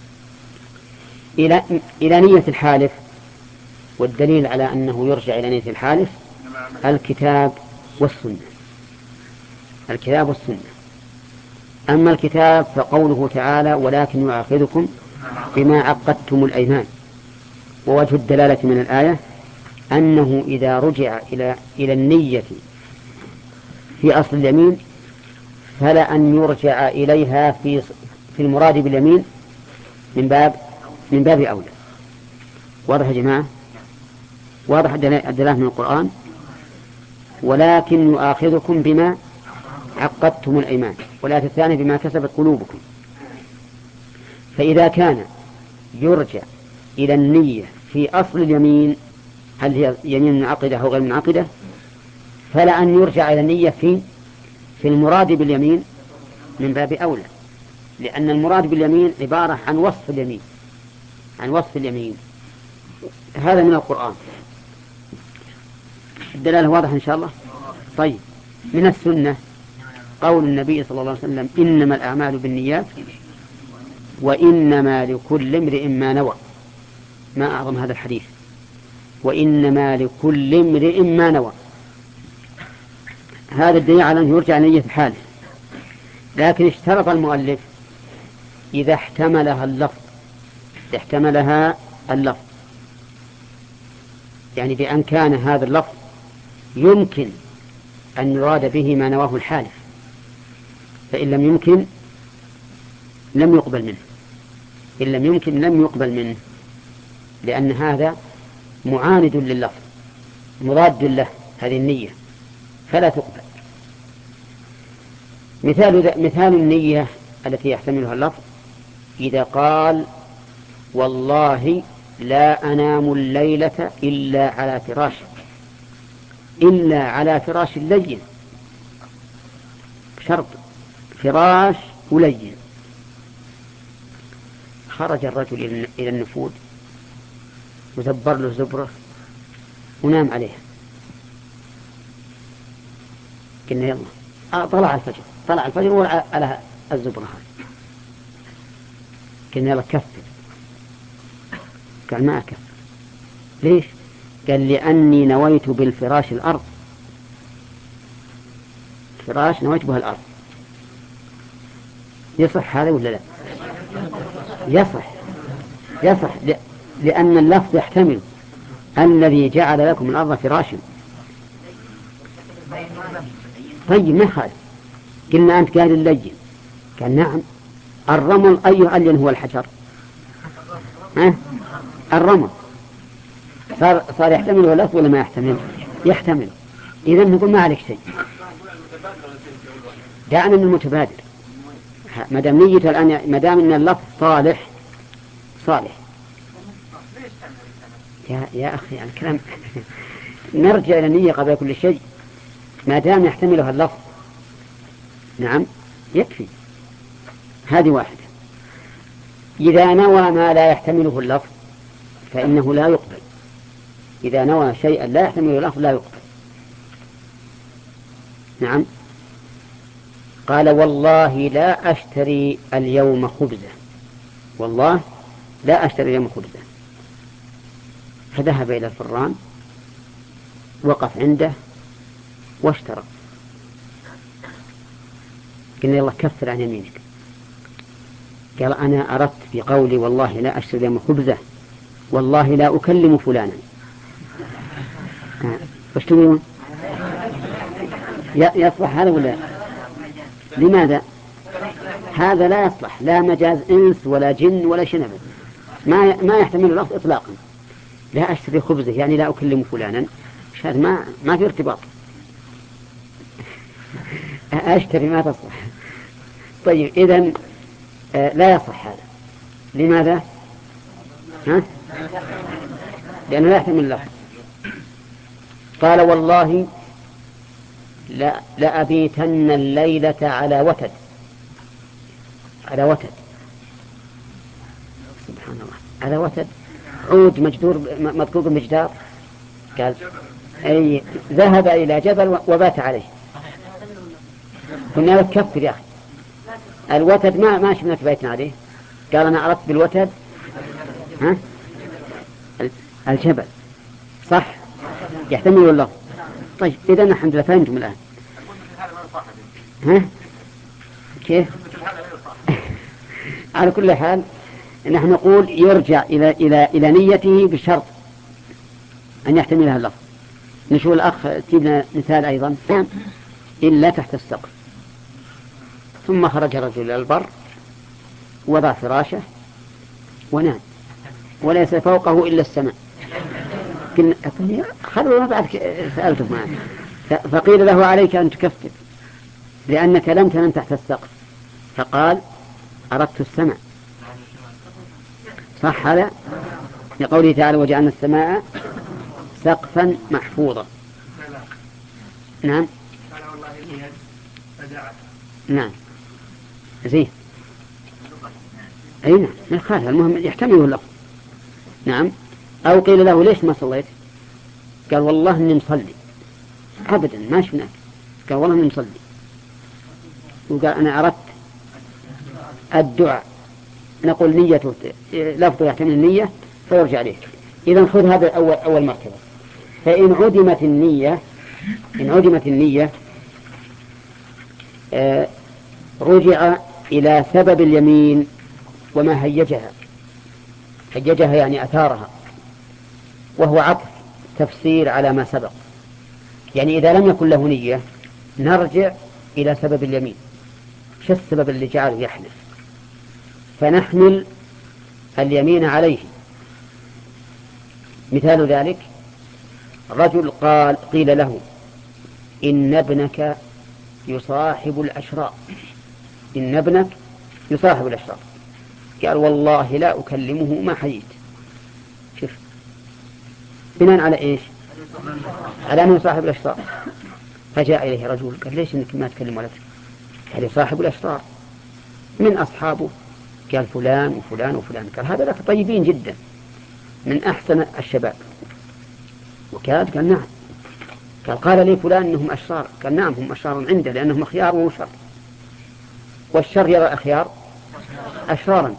إلى إلى نية الحالف. والدليل على أنه يرجع إلى نية الحالف الكتاب والسنة، الكتاب والسنة. أما الكتاب فقوله تعالى ولكن يؤاخذكم بما عقدتم الأيمان. ووجه الدلالة من الآية أنه إذا رجع إلى إلى النية في أصل اليمين فلا أن يرجع إليها في في المراد باليمين من باب من باب أولى. واضح يا جماعة؟ واضح الدلالة من القرآن. ولكن يؤاخذكم بما عقدتم الأيمان، والآية الثانية بما كسبت قلوبكم. فإذا كان يرجع إلى النية في أصل اليمين، هل هي يمين منعقدة أو غير منعقدة، فلا أن يرجع إلى النية في في المراد باليمين من باب أولى، لأن المراد باليمين عبارة عن وصف اليمين، عن وصف اليمين. هذا من القرآن. الدلالة واضحة إن شاء الله. طيب، من السنة قول النبي صلى الله عليه وسلم إنما الأعمال بالنيات وإنما لكل امرئ ما نوى. ما أعظم هذا الحديث، وإنما لكل امرئ ما نوى. هذا الدليل على أنه يرجع نية الحال. لكن اشترط المؤلف إذا احتملها اللفظ، إذا احتملها اللفظ، يعني بأن كان هذا اللفظ يمكن أن يراد به ما نواه الحالف، فإن لم يمكن لم يقبل منه، إن لم يمكن لم يقبل منه، لأن هذا معاند لللفظ مضاد له، هذه النية فلا تقبل. مثال مثال النية التي يحتملها اللفظ إذا قال والله لا أنام الليلة إلا على فراش إلا على فراش لين، شرط فراش ولين. خرج الرجل إلى النفود وزبر له زبرة ونام عليها. قلنا يلا آه طلع الفجر طلع الفجر وعلى الزبرة هذه. قلنا يلا كفر. قال ما أكفر. ليش؟ قال لأني نويت بالفراش الأرض. الفراش نويت بها الأرض، يصح هذا ولا لا؟ يصح يصح لأن اللفظ يحتمل الذي جعل لكم الأرض فراشا. طيب ما خالف، قلنا أنت قال اللين، قال نعم. الرمل أي ألين هو الحجر؟ ها؟ الرمل صار صار يحتمل اللفظ ولا ما يحتمل؟ يحتمل. إذن نقول ما عليك شيء، دعنا من المتبادر. ما دام نيته الآن، ما دام إن اللفظ صالح صالح. يا يا أخي الكلام نرجع إلى النية قبل كل شيء. ما دام يحتملها اللفظ نعم يكفي. هذه واحدة. إذا نوى ما لا يحتمله اللفظ فإنه لا يقبل. إذا نوى شيئا لا يحتمله اللفظ لا يقبل. نعم. قال والله لا أشتري اليوم خبزة، والله لا أشتري اليوم خبزة. فذهب إلى الفران، وقف عنده واشترى. قلنا يلا كفر عن يمينك. قال أنا أردت بقولي والله لا أشتري اليوم خبزة والله لا أكلم فلانا. وش تقولون؟ يصلح هذا ولا؟ لماذا؟ هذا لا يصلح، لا مجاز إنس ولا جن ولا شنب، ما ما يحتمل اللفظ إطلاقا. لا أشتري خبزه يعني لا أكلم فلانا، هذا ما ما في ارتباط. أشتري ما تصلح. طيب إذن آه لا يصح هذا. لماذا؟ ها؟ لأنه لا يحتمل اللفظ. قال والله لا لأبيتن الليلة على وتد، على وتد. سبحان الله، على وتد عود مجدور مطلوب المجدار. قال أي ذهب إلى جبل وبات عليه. قلنا لك كفر يا أخي، الوتد ما ما شفناك بيتنا عليه. قال أنا أردت بالوتد ها الجبل، صح يحتمل الله. طيب إذا الحمد لله فهمتم الآن. ها كيف؟ على كل حال نحن نقول يرجع إلى إلى إلى نيته بشرط أن يحتملها اللفظ. نشوف الأخ تجيبنا مثال أيضا. إلا تحت السقف. ثم خرج رجل إلى البر وضع فراشه ونام وليس فوقه إلا السماء. قلنا خلوا بعد سألته معه، فقيل له عليك أن تكفر لأنك لم تنم تحت السقف. فقال أردت السماء. صح هذا؟ لقوله تعالى وجعلنا السماء سقفا محفوظا. نعم نعم زين. أي نعم ما يخالف، المهم يحتمله اللفظ. نعم. أو قيل له ليش ما صليت؟ قال والله إني مصلي. أبدا ما شفناك. قال والله إني مصلي. وقال أنا أردت الدعاء. نقول نيته لفظه يحتمل النية فيرجع عليه. إذا خذ هذا أول أول مرتبة. فإن عدمت النية إن عدمت النية آه رجع إلى سبب اليمين وما هيجها. هيجها يعني أثارها، وهو عطف تفسير على ما سبق. يعني إذا لم يكن له نية نرجع إلى سبب اليمين. شو السبب اللي جعله يحلف؟ فنحمل اليمين عليه. مثال ذلك رجل قال قيل له إن ابنك يصاحب الأشرار، إن ابنك يصاحب الأشرار. قال والله لا أكلمه ما حييت. شوف بناء على إيش؟ على أنه صاحب الأشرار. فجاء إليه رجل قال ليش إنك ما تكلم ولدك؟ قال صاحب الأشرار. من أصحابه؟ قال فلان وفلان وفلان. قال هذا لك طيبين جدا من أحسن الشباب. وكاد قال نعم. قال قال لي فلان إنهم أشرار. قال نعم هم أشرار عنده لأنهم أخيار وشر، والشر يرى أخيار أشرارا.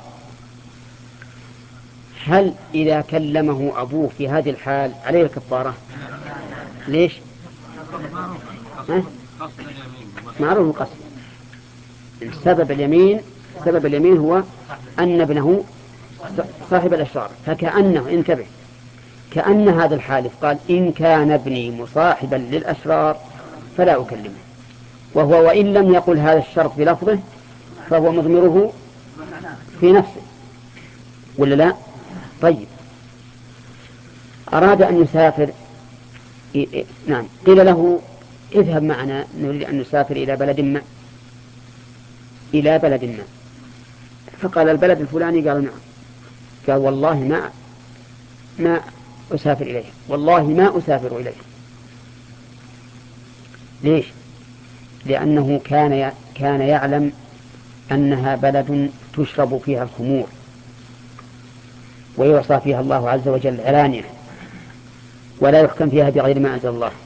هل إذا كلمه أبوه في هذه الحال عليه الكفارة؟ ليش؟ معروف القصد. سبب اليمين سبب اليمين هو أن ابنه صاحب الأشرار، فكأنه انتبه كأن هذا الحالف قال إن كان ابني مصاحبا للأشرار فلا أكلمه، وهو وإن لم يقل هذا الشرط بلفظه فهو مضمره في نفسه ولا لا؟ طيب أراد أن يسافر، نعم، قيل له اذهب معنا نريد أن نسافر إلى بلد ما إلى بلد ما فقال البلد الفلاني، قال نعم، قال والله ما ما أسافر إليه، والله ما أسافر إليه. ليش؟ لأنه كان كان يعلم أنها بلد تشرب فيها الخمور ويعصى فيها الله عز وجل علانية ولا يحكم فيها بغير ما أنزل الله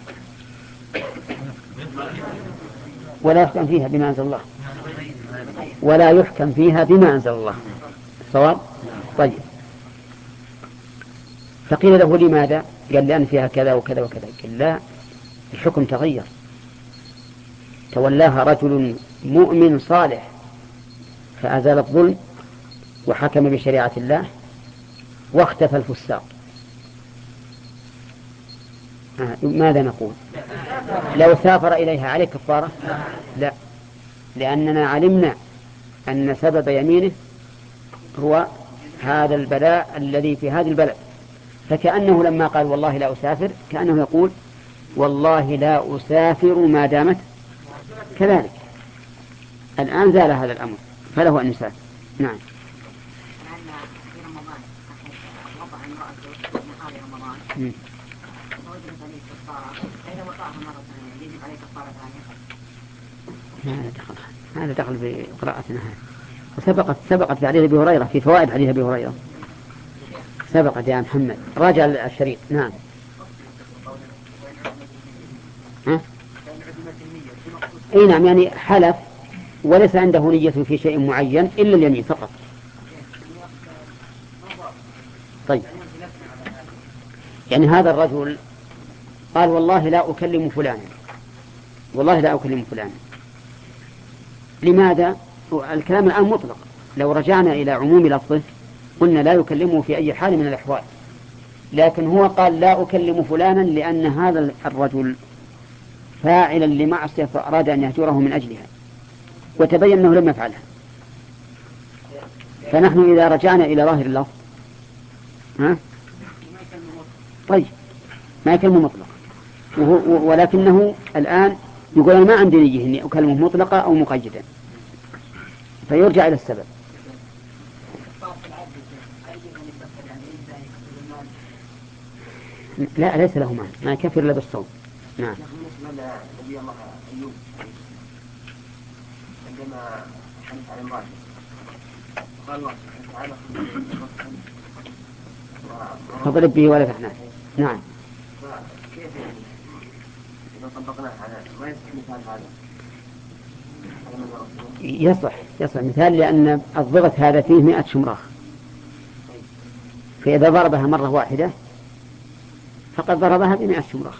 ولا يحكم فيها بما أنزل الله ولا يحكم فيها بما أنزل الله صواب. طيب فقيل له لماذا؟ قال لأن فيها كذا وكذا وكذا. قال لا، الحكم تغير، تولاها رجل مؤمن صالح فأزال الظلم وحكم بشريعة الله واختفى الفساق. آه. ماذا نقول؟ لو سافر إليها عليه كفارة؟ لا، لأننا علمنا أن سبب يمينه هو هذا البلاء الذي في هذا البلد، فكأنه لما قال والله لا أسافر كأنه يقول والله لا أسافر ما دامت كذلك. الآن زال هذا الأمر فله أن يسافر. نعم. هذا دخل هذا دخل بقراءتنا هذا. وسبقت سبقت في حديث أبي هريرة، في فوائد حديث أبي هريرة سبقت يا محمد، راجع الشريط. نعم. ها؟ اي نعم، يعني حلف وليس عنده نية في شيء معين إلا اليمين فقط. طيب يعني هذا الرجل قال والله لا أكلم فلانا، والله لا أكلم فلانا، لماذا؟ الكلام الآن مطلق، لو رجعنا إلى عموم لفظه قلنا لا يكلمه في أي حال من الأحوال، لكن هو قال لا أكلم فلانا لأن هذا الرجل فاعلا لمعصية فأراد أن يهجره من أجلها وتبين أنه لم يفعلها. فنحن إذا رجعنا إلى ظاهر اللفظ ها؟ طيب ما يكلمه مطلق، ولكنه الآن يقول أنا ما عندي نية أني أكلمه مطلقة أو مقيدا، فيرجع إلى السبب. لا ليس له مال، ما يكفر إلا بالصوم. نعم. نبي الله أيوب عندما حلف على امرأته قال الله تعالى فضرب به ولا تحنث. نعم. فكيف إذا طبقناه على ما يصح مثال هذا؟ يصح يصح مثال، لأن الضغط هذا فيه مئة شمراخ، فإذا ضربها مرة واحدة فقد ضربها بمئة شمراخ.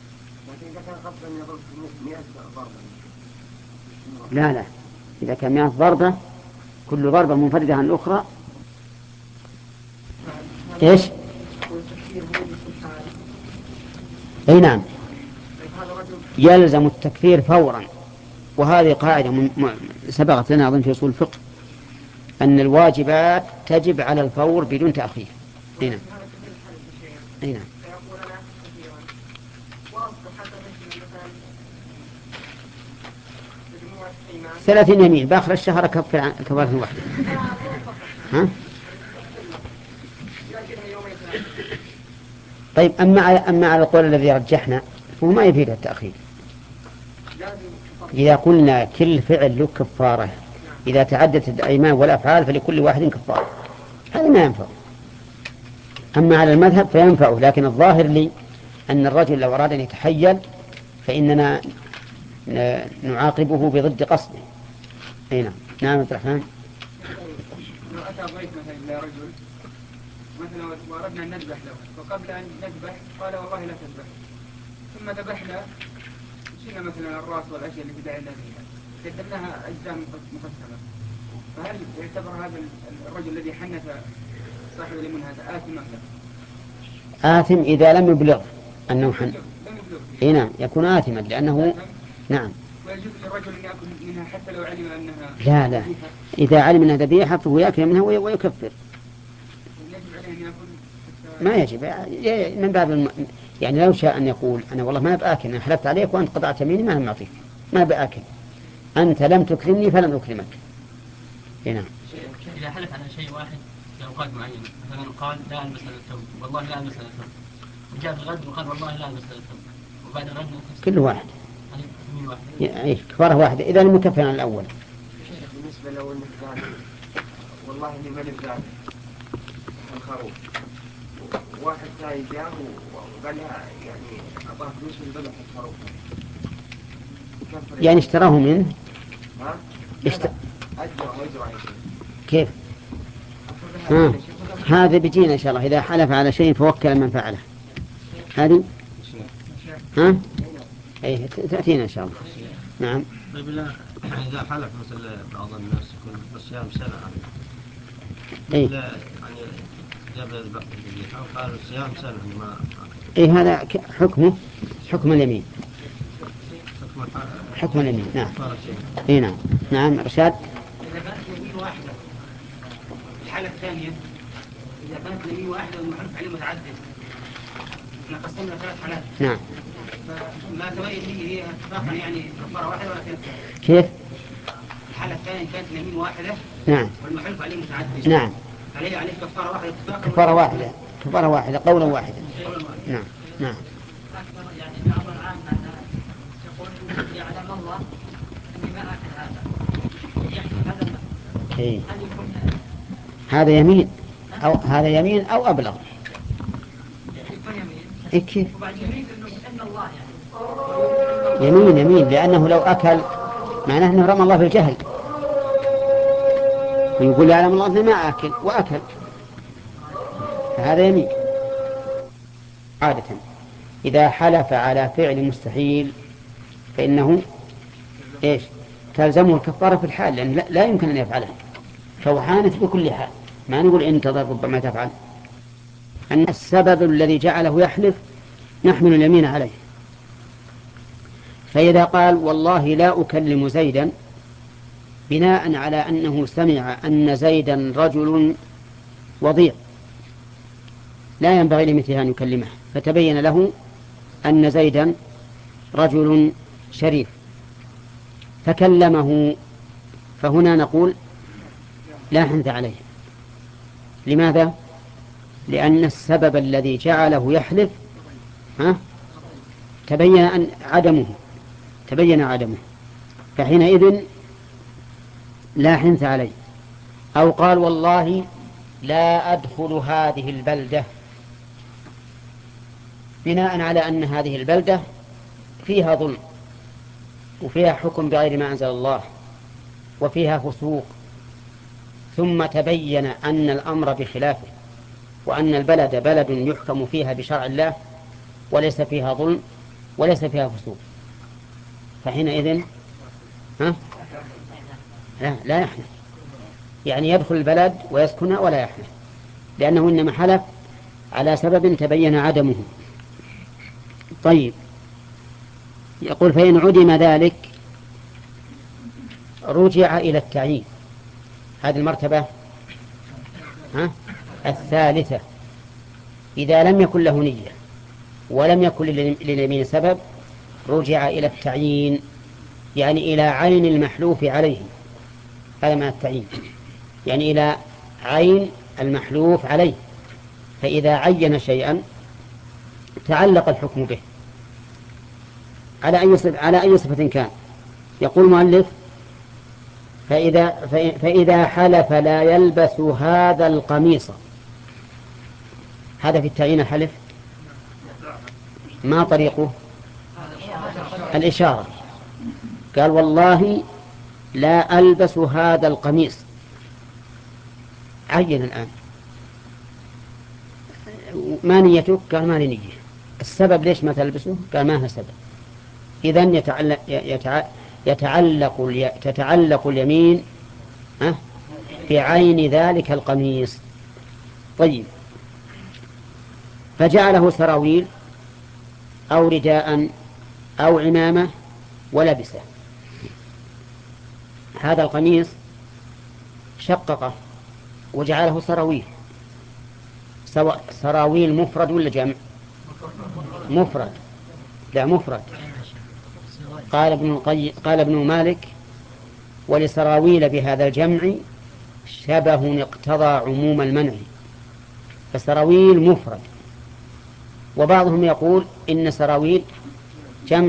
لا لا، إذا كان مئة ضربة كل ضربة منفردة عن الأخرى. إيش؟ أي نعم، يلزم التكفير فورا، وهذه قاعدة من سبقت لنا أظن في أصول الفقه أن الواجبات تجب على الفور بدون تأخير. أي نعم. أي نعم. ثلاثين يمين بآخر الشهر كفر كفارة واحدة. ها؟ طيب أما على أما على القول الذي رجحنا فهو ما يفيد التأخير. إذا قلنا كل فعل له كفارة، إذا تعدت الأيمان والأفعال فلكل واحد كفارة، هذا ما ينفع. أما على المذهب فينفعه، لكن الظاهر لي أن الرجل لو أراد أن يتحيل فإننا نعاقبه بضد قصده. أي نعم. نعم عبد الرحمن. لو أتى ضيف مثلا إلى رجل مثلا وأردنا أن نذبح له، وقبل أن نذبح قال والله لا تذبح، ثم ذبحنا شلنا مثلا الراس والاشياء اللي تدعينا فيها قدمناها اجزاء مقسمه، فهل يعتبر هذا الرجل الذي حنث صاحب اليمين هذا آثم أم لا؟ آثم إذا لم يبلغ أنه حن. لم يبلغ. إيه نعم يكون آثما لأنه نعم. ويجوز للرجل أن يأكل منها حتى لو علم أنها لا لا إذا علم أنها ذبيحة فهو يأكل منها ويكفر. يجب عليه أن يأكل ما يجب من باب الم... يعني لو شاء أن يقول أنا والله ما بآكل أنا حلفت عليك وأنت قطعت يميني ما هم أعطيك ما بآكل أنت لم تكرمني فلم أكرمك. نعم. إذا حلف على شيء واحد في أوقات معينة مثلا قال لا ألبس الثوب والله لا ألبس الثوب وجاء في الغد وقال والله لا ألبس الثوب وبعد الغد كل واحد من واحد يعني كفارة واحدة إذا لم يكفر عن الأول. بالنسبة لو انك قال والله اني ماني بذلك الخروف واحد ثاني جاء وقال لها يعني اعطاه فلوس من ذبح الخروف يعني اشتراه منه. ها؟ اشت... أجره وأجره كيف؟ ها. هذا بيجينا إن شاء الله إذا حلف على شيء فوكل من فعله هذه ها؟ أي تأتينا إن شاء الله. نعم. طيب لا إذا حلف مثل بعض الناس يكون بالصيام سنة أي لا يعني جاب البقر الذبيحة وقال الصيام سنة ما أي هذا حكمه حكم اليمين حكم حكم اليمين. نعم. كفارة شيء. أي نعم. نعم رشاد. إذا كانت يمين واحدة الحالة الثانية إذا كانت يمين واحدة والمحلف عليه متعدد احنا قسمنا ثلاث حالات. نعم. فما تبين لي هي اتفاقا يعني كفارة واحدة ولا كيف؟ كيف؟ الحالة الثانية كانت يمين واحدة نعم. والمحلف عليه متعدد. نعم. عليه عليه كفارة واحدة اتفاقا. كفارة واحدة كفارة واحدة قولا واحدا. نعم. نعم. يعني بعض العامة يقول يعلم الله أني ما أكل هذا يعني هذا إيه. هل يكون هذا يمين أو هذا يمين أو أبلغ. يكون يمين إيه كيف؟ وبعد يمين إنه إن الله يعني يمين يمين لأنه لو أكل معناه أنه رمى الله في الجهل ويقول يعلم الله أنه ما أكل وأكل فهذا يمين. عادة إذا حلف على فعل مستحيل فإنه إيش تلزمه الكفارة في الحال لأن لا, لا يمكن أن يفعله فهو حانث بكل حال ما نقول انتظر ربما تفعل. أن السبب الذي جعله يحلف نحمل اليمين عليه. فإذا قال والله لا أكلم زيدا بناء على أنه سمع أن زيدا رجل وضيع لا ينبغي لمثله أن يكلمه فتبين له أن زيدا رجل شريف فكلمه فهنا نقول لا حنث عليه. لماذا؟ لأن السبب الذي جعله يحلف ها تبين أن عدمه تبين عدمه فحينئذ لا حنث عليه. أو قال والله لا أدخل هذه البلدة بناء على أن هذه البلدة فيها ظلم وفيها حكم بغير ما أنزل الله وفيها فسوق ثم تبين أن الأمر بخلافه وأن البلد بلد يحكم فيها بشرع الله وليس فيها ظلم وليس فيها فسوق فحينئذ ها؟ لا, لا يحنث يعني يدخل البلد ويسكنها ولا يحنث لأنه إنما حلف على سبب تبين عدمه. طيب يقول فإن عدم ذلك رجع إلى التعيين. هذه المرتبة ها؟ الثالثة إذا لم يكن له نية ولم يكن لليمين سبب رجع إلى التعيين يعني إلى عين المحلوف عليه. هذا ما التعيين يعني إلى عين المحلوف عليه فإذا عين شيئا تعلق الحكم به على أي صفة, على أي صفة كان. يقول المؤلف فإذا, فإذا حلف لا يلبس هذا القميص. هذا في التعيين الحلف ما طريقه الإشارة قال والله لا ألبس هذا القميص عين الآن ما نيتك قال ما لي نية. السبب ليش ما تلبسه قال ما هو سبب إذن يتعلق, يتعلق, يتعلق, الي... تتعلق اليمين أه؟ بعين ذلك القميص. طيب، فجعله سراويل أو رداء أو عمامة ولبسه. هذا القميص شققه وجعله سراويل. سواء سراويل مفرد ولا جمع؟ مفرد. لا مفرد. قال ابن القي... قال ابن مالك: ولسراويل بهذا الجمع شبه اقتضى عموم المنع، فسراويل مفرد. وبعضهم يقول إن سراويل جمع،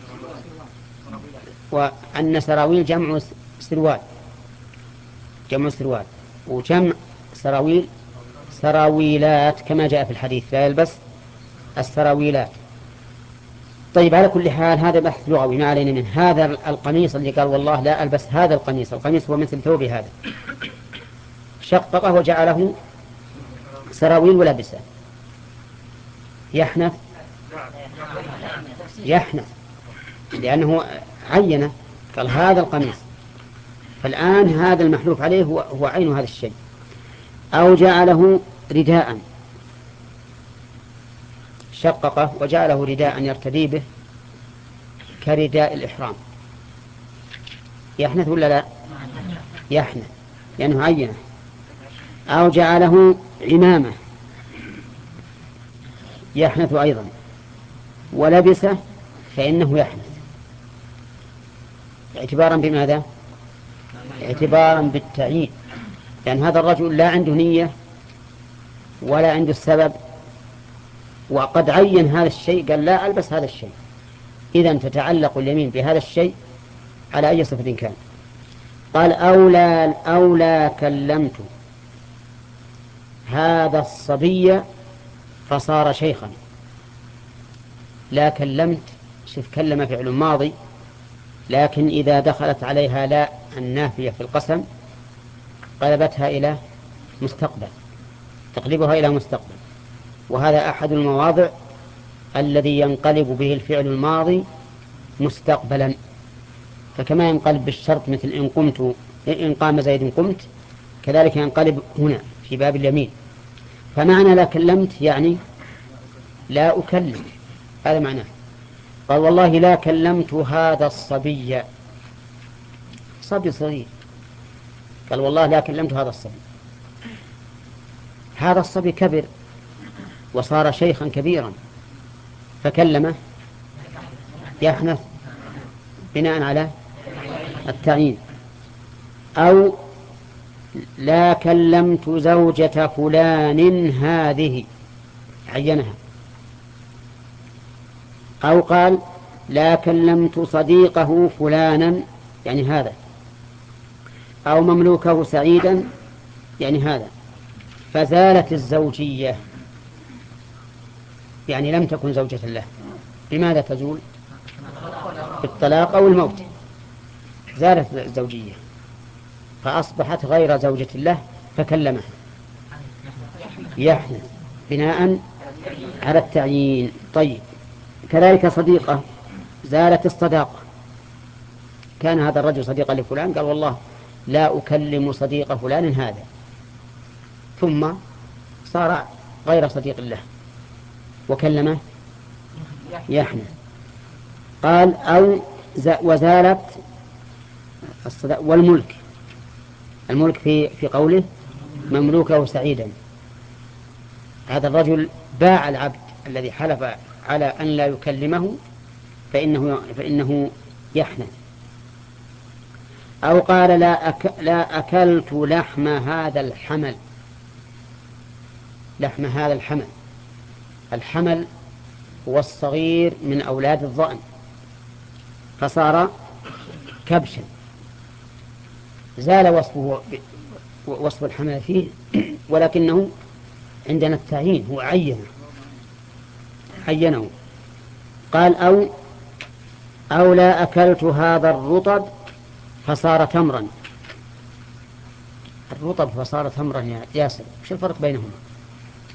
وأن سراويل جمع سروال، جمع سروال، وجمع سراويل سراويلات كما جاء في الحديث: لا يلبس السراويلات. طيب، على كل حال هذا بحث لغوي ما علينا منه. هذا القميص اللي قال والله لا ألبس هذا القميص، القميص هو مثل ثوبي هذا، شققه وجعله سراويل ولبسه، يحنث يحنث لأنه عينه قال هذا القميص، فالآن هذا المحلوف عليه هو, هو عين هذا الشيء. أو جعله رداء، شققه وجعله رداء يرتدي به كرداء الإحرام، يحنث ولا لا؟ يحنث لأنه عينه. أو جعله عمامة، يحنث أيضا، ولبسه فإنه يحنث. اعتبارا بماذا؟ اعتبارا بالتعيين، لأن هذا الرجل لا عنده نية ولا عنده السبب، وقد عين هذا الشيء قال لا ألبس هذا الشيء. إذن تتعلق اليمين بهذا الشيء على أي صفة كان. قال: أولى أولى كلمت هذا الصبي فصار شيخا. لا كلمت، شوف كلم فعل ماضي، لكن إذا دخلت عليها لا النافية في القسم قلبتها إلى مستقبل، تقلبها إلى مستقبل. وهذا أحد المواضع الذي ينقلب به الفعل الماضي مستقبلا، فكما ينقلب بالشرط مثل إن قمت إن قام زيد قمت، كذلك ينقلب هنا في باب اليمين. فمعنى لا كلمت يعني لا أكلم، هذا معناه. قال: والله لا كلمت هذا الصبي، صبي صغير. قال: والله لا كلمت هذا الصبي. هذا الصبي كبر وصار شيخا كبيرا، فكلمه يحنث بناء على التعيين. أو لا كلمت زوجة فلان هذه، عينها. أو قال: لا كلمت صديقه فلانا، يعني هذا. أو مملوكه سعيدا، يعني هذا. فزالت الزوجية، يعني لم تكن زوجة له. بماذا تزول؟ بالطلاق أو الموت. زالت الزوجية فأصبحت غير زوجة له، فكلمه يحنث بناء على التعيين. طيب، كذلك صديقة، زالت الصداقة. كان هذا الرجل صديقا لفلان، قال: والله لا أكلم صديق فلان هذا، ثم صار غير صديق له وكلمه يحنث. قال: أو وزالت الصداقة. والملك، الملك في في قوله مملوكه سعيدا، هذا الرجل باع العبد الذي حلف على أن لا يكلمه، فإنه, فإنه يحنث. أو قال: لا, أك لا أكلت لحم هذا الحمل، لحم هذا الحمل. الحمل هو الصغير من أولاد الضأن، فصار كبشا. زال وصفه وصف الحمل فيه، ولكنه عندنا التعيين، هو عينه عينه. قال: أو أو لا أكلت هذا الرطب فصار تمرا. الرطب فصار تمرا يا ياسر، وش الفرق بينهما؟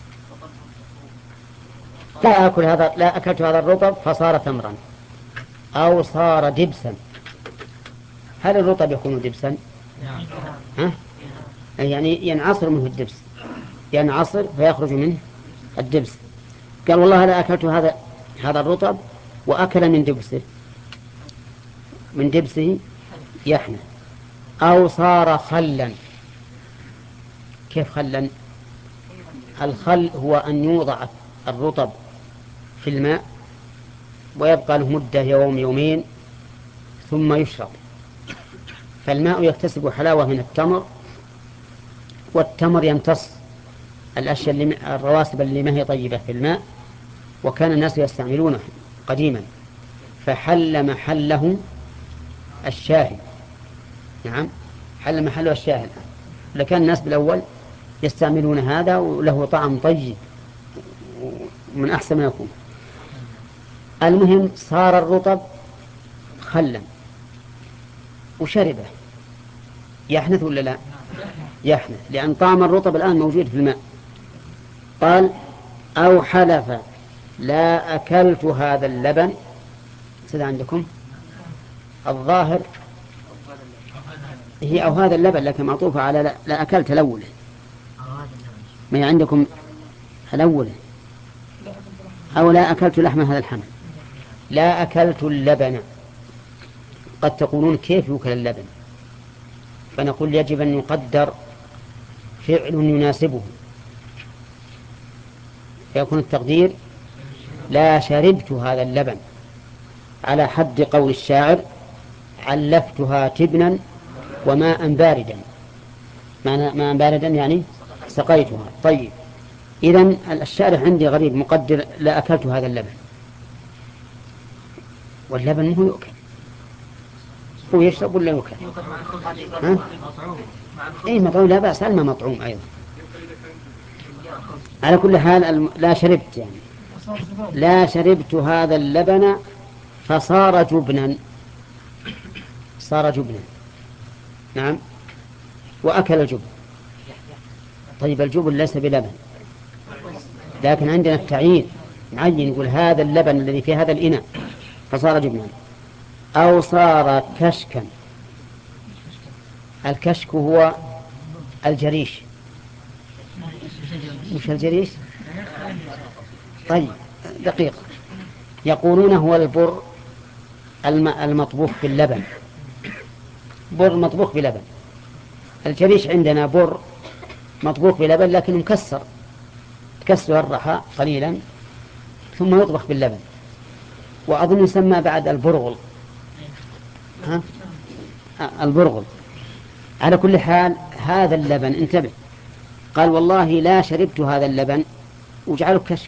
لا أكل هذا لا أكلت هذا الرطب فصار تمرا، أو صار دبسا. هل الرطب يكون دبسا؟ ها؟ يعني ينعصر منه الدبس، ينعصر فيخرج منه الدبس. قال والله لا أكلت هذا هذا الرطب وأكل من دبسه من دبسه يحنى. أو صار خلا. كيف خلا؟ الخل هو أن يوضع الرطب في الماء ويبقى له مدة يوم يومين ثم يشرب، فالماء يكتسب حلاوة من التمر، والتمر يمتص الأشياء اللي الرواسب اللي ما هي طيبة في الماء، وكان الناس يستعملونه قديما، فحل محله الشاهي. نعم، حل محله الشاهي. لكان الناس بالأول يستعملون هذا وله طعم طيب من أحسن ما يكون. المهم صار الرطب خلا وشربه، يحنث ولا لا؟ يحنث، لأن طعم الرطب الآن موجود في الماء. قال أو حلف لا أكلت هذا اللبن. سيد عندكم الظاهر هي أو هذا اللبن، لكن معطوفة على لا, لا أكلت الأول. ما عندكم الأول أو لا أكلت لحم هذا الحمل. لا أكلت اللبن. قد تقولون كيف يؤكل اللبن؟ فنقول يجب أن يقدر فعل يناسبه، فيكون التقدير لا شربت هذا اللبن، على حد قول الشاعر علفتها تبنا وماء باردا. ماء باردا يعني سقيتها. طيب، إذن الشارح عندي غريب مقدر لا أكلت هذا اللبن، واللبن مو يؤكل، هو يشرب ولا يؤكل؟ ها؟ إيه مطعوم، لا بأس، الماء مطعوم أيضا. على كل حال لا شربت يعني لا شربت هذا اللبن فصار جبنا. صار جبنا. نعم، وأكل الجبن. طيب الجبن ليس بلبن، لكن عندنا التعيين معين، يقول هذا اللبن الذي في هذا الإناء فصار جبنا. أو صار كشكا. الكشك هو الجريش. مش الجريش؟ طيب دقيق. يقولون هو البر المطبوخ باللبن، بر مطبوخ بلبن. الجريش عندنا بر مطبوخ بلبن لكن مكسر، تكسر الرحاء قليلا ثم يطبخ باللبن، وأظن يسمى بعد البرغل. ها؟ البرغل. على كل حال هذا اللبن انتبه، قال والله لا شربت هذا اللبن وجعله كشك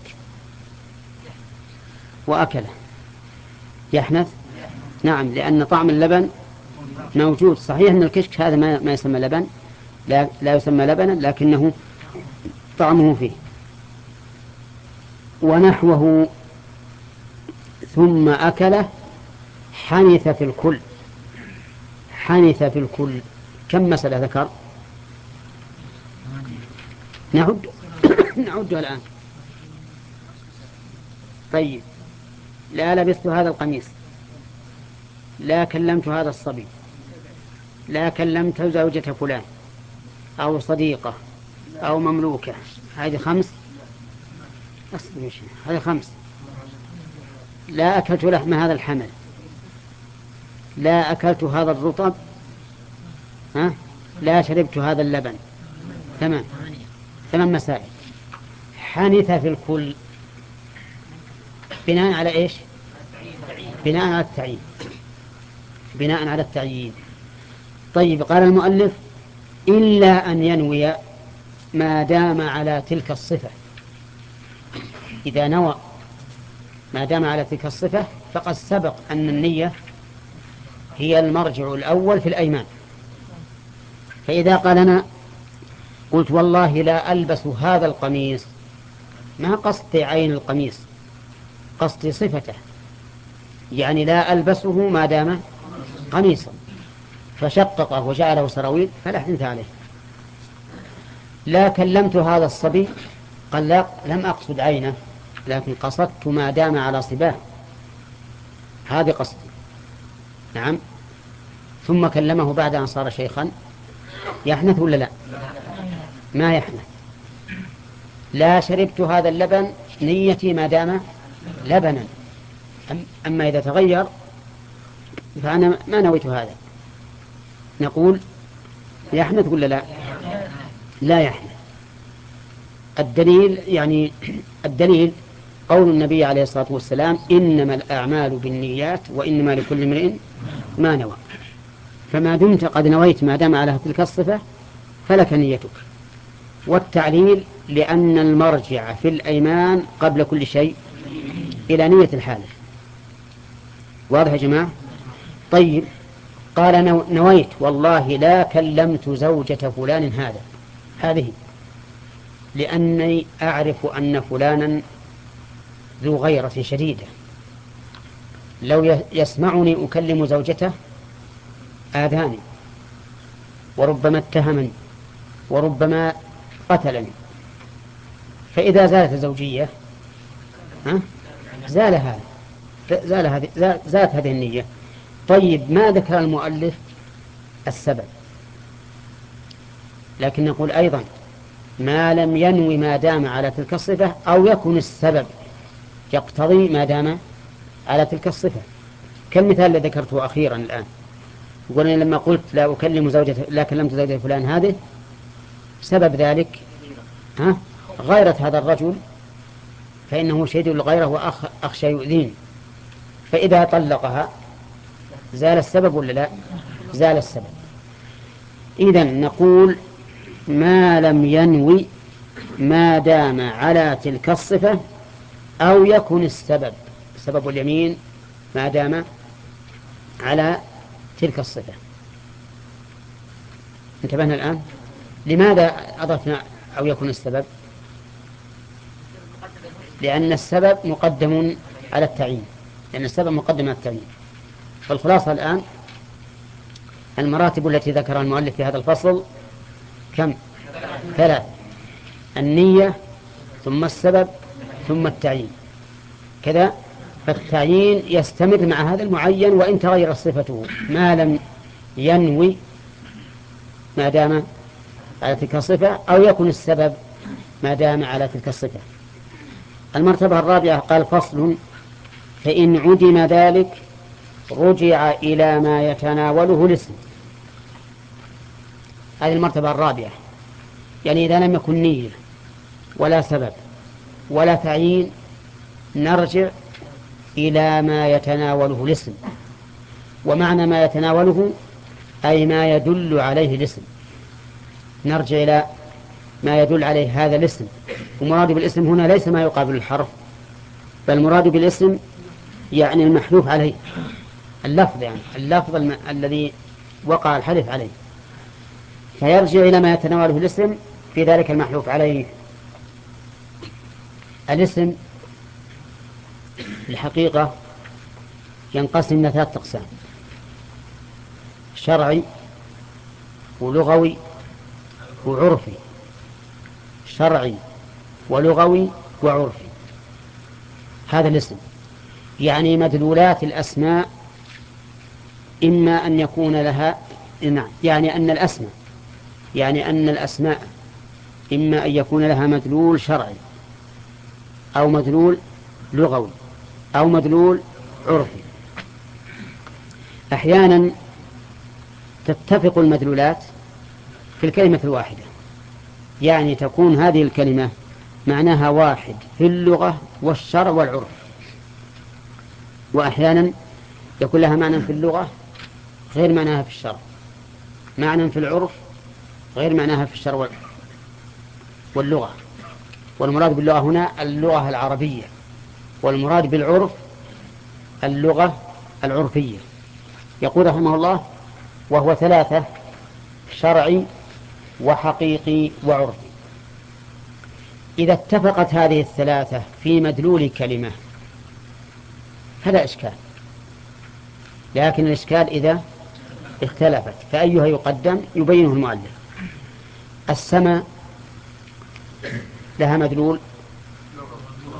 وأكله، يحنث. نعم، لأن طعم اللبن موجود. صحيح أن الكشك هذا ما, ما يسمى لبن، لا, لا يسمى لبنا، لكنه طعمه فيه. ونحوه ثم أكله حنث في الكل. حنث في الكل كم مسألة ذكر؟ نعد نعدها الآن. طيب، لا لبست هذا القميص، لا كلمت هذا الصبي، لا كلمت زوجة فلان أو صديقة أو مملوكة. هذه خمس. هذه خمس. لا أكلت لحم هذا الحمل، لا أكلت هذا الرطب، ها؟ لا شربت هذا اللبن. ثمان ثمان مسائل. حنث في الكل بناء على إيش؟ بناء على التعيين. بناء على التعيين. طيب، قال المؤلف إلا أن ينوي ما دام على تلك الصفة. إذا نوى ما دام على تلك الصفة فقد سبق أن النية هي المرجع الأول في الأيمان. فإذا قال أنا قلت والله لا ألبس هذا القميص، ما قصدي عين القميص، قصدي صفته، يعني لا ألبسه ما دام قميصا، فشققه وجعله سراويل فلا حنث عليه. لا كلمت هذا الصبي، قال لا لم أقصد عينه، لكن قصدت ما دام على صباه، هذه قصدي. نعم، ثم كلمه بعد أن صار شيخا، يحنث ولا لا؟ ما يحنث. لا شربت هذا اللبن نيتي ما دام لبنا، أما إذا تغير فأنا ما نويت هذا، نقول يحنث ولا لا؟ لا يحنث. الدليل يعني الدليل قول النبي عليه الصلاة والسلام: إنما الأعمال بالنيات وإنما لكل امرئ ما نوى. فما دمت قد نويت ما دام على تلك الصفة فلك نيتك. والتعليل لأن المرجع في الأيمان قبل كل شيء إلى نية الحالف. واضح يا جماعة؟ طيب، قال نويت والله لا كلمت زوجة فلان هذا هذه لأني أعرف أن فلانا ذو غيرة شديدة، لو يسمعني أكلم زوجته آذاني وربما اتهمني وربما قتلني. فإذا زالت الزوجية ها زال هذا زال هذه زالت هذه النية. طيب، ما ذكر المؤلف السبب، لكن نقول أيضا ما لم ينوي ما دام على تلك الصفة أو يكن السبب يقتضي ما دام على تلك الصفة. كالمثال الذي ذكرته أخيرا الآن، يقولون لما قلت لا أكلم زوجة لا كلمت زوجة فلان هذه، سبب ذلك ها غيرة هذا الرجل، فإنه شديد الغيرة وأخشى يؤذيني. فإذا طلقها زال السبب ولا لا؟ زال السبب. إذن نقول ما لم ينوي ما دام على تلك الصفة أو يكن السبب سبب اليمين ما دام على تلك الصفة. انتبهنا الآن؟ لماذا أضفنا أو يكون السبب؟ لأن السبب مقدم على التعيين، لأن السبب مقدم على التعيين. فالخلاصة الآن المراتب التي ذكرها المؤلف في هذا الفصل كم؟ ثلاث: النية ثم السبب ثم التعيين. كذا فالتعيين يستمر مع هذا المعين وإن تغير صفته ما لم ينوي ما دام على تلك الصفة أو يكون السبب ما دام على تلك الصفة. المرتبة الرابعة قال: فصل: فإن عدم ذلك رجع إلى ما يتناوله الاسم. هذه المرتبة الرابعة، يعني إذا لم يكن نية ولا سبب ولا تعيين نرجع إلى ما يتناوله الاسم. ومعنى ما يتناوله أي ما يدل عليه الاسم، نرجع إلى ما يدل عليه هذا الاسم. ومراد بالاسم هنا ليس ما يقابل الحرف، بل مراد بالاسم يعني المحلوف عليه، اللفظ، يعني اللفظ الم... الذي وقع الحلف عليه، فيرجع إلى ما يتناوله الاسم في ذلك المحلوف عليه. الاسم الحقيقة ينقسم إلى ثلاثة أقسام: شرعي ولغوي وعرفي. شرعي ولغوي وعرفي، هذا الاسم. يعني مدلولات الأسماء إما أن يكون لها نعم يعني أن الأسماء يعني أن الأسماء إما أن يكون لها مدلول شرعي أو مدلول لغوي أو مدلول عرفي. أحيانا تتفق المدلولات في الكلمة الواحدة، يعني تكون هذه الكلمة معناها واحد في اللغة والشرع والعرف. وأحيانا يكون لها معنى في اللغة غير معناها في الشرع، معنى في العرف غير معناها في الشرع واللغة. والمراد باللغة هنا اللغة العربية، والمراد بالعرف اللغة العرفية. يقول رحمه الله: وهو ثلاثة: شرعي وحقيقي وعرفي. إذا اتفقت هذه الثلاثة في مدلول كلمة فلا إشكال، لكن الإشكال إذا اختلفت، فأيها يقدم يبينه المؤلف. السماء لها مدلول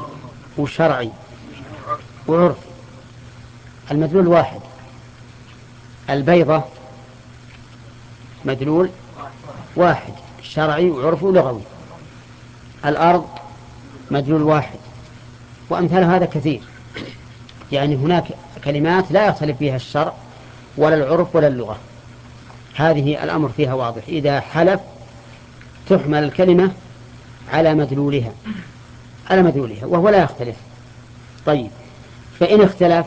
وشرعي وعرفي. المدلول واحد البيضة مدلول واحد شرعي وعرفي ولغوي. الأرض مدلول واحد، وأمثال هذا كثير. يعني هناك كلمات لا يختلف فيها الشرع ولا العرف ولا اللغة، هذه الأمر فيها واضح. إذا حلف تحمل الكلمة على مدلولها على مدلولها وهو لا يختلف. طيب، فإن اختلف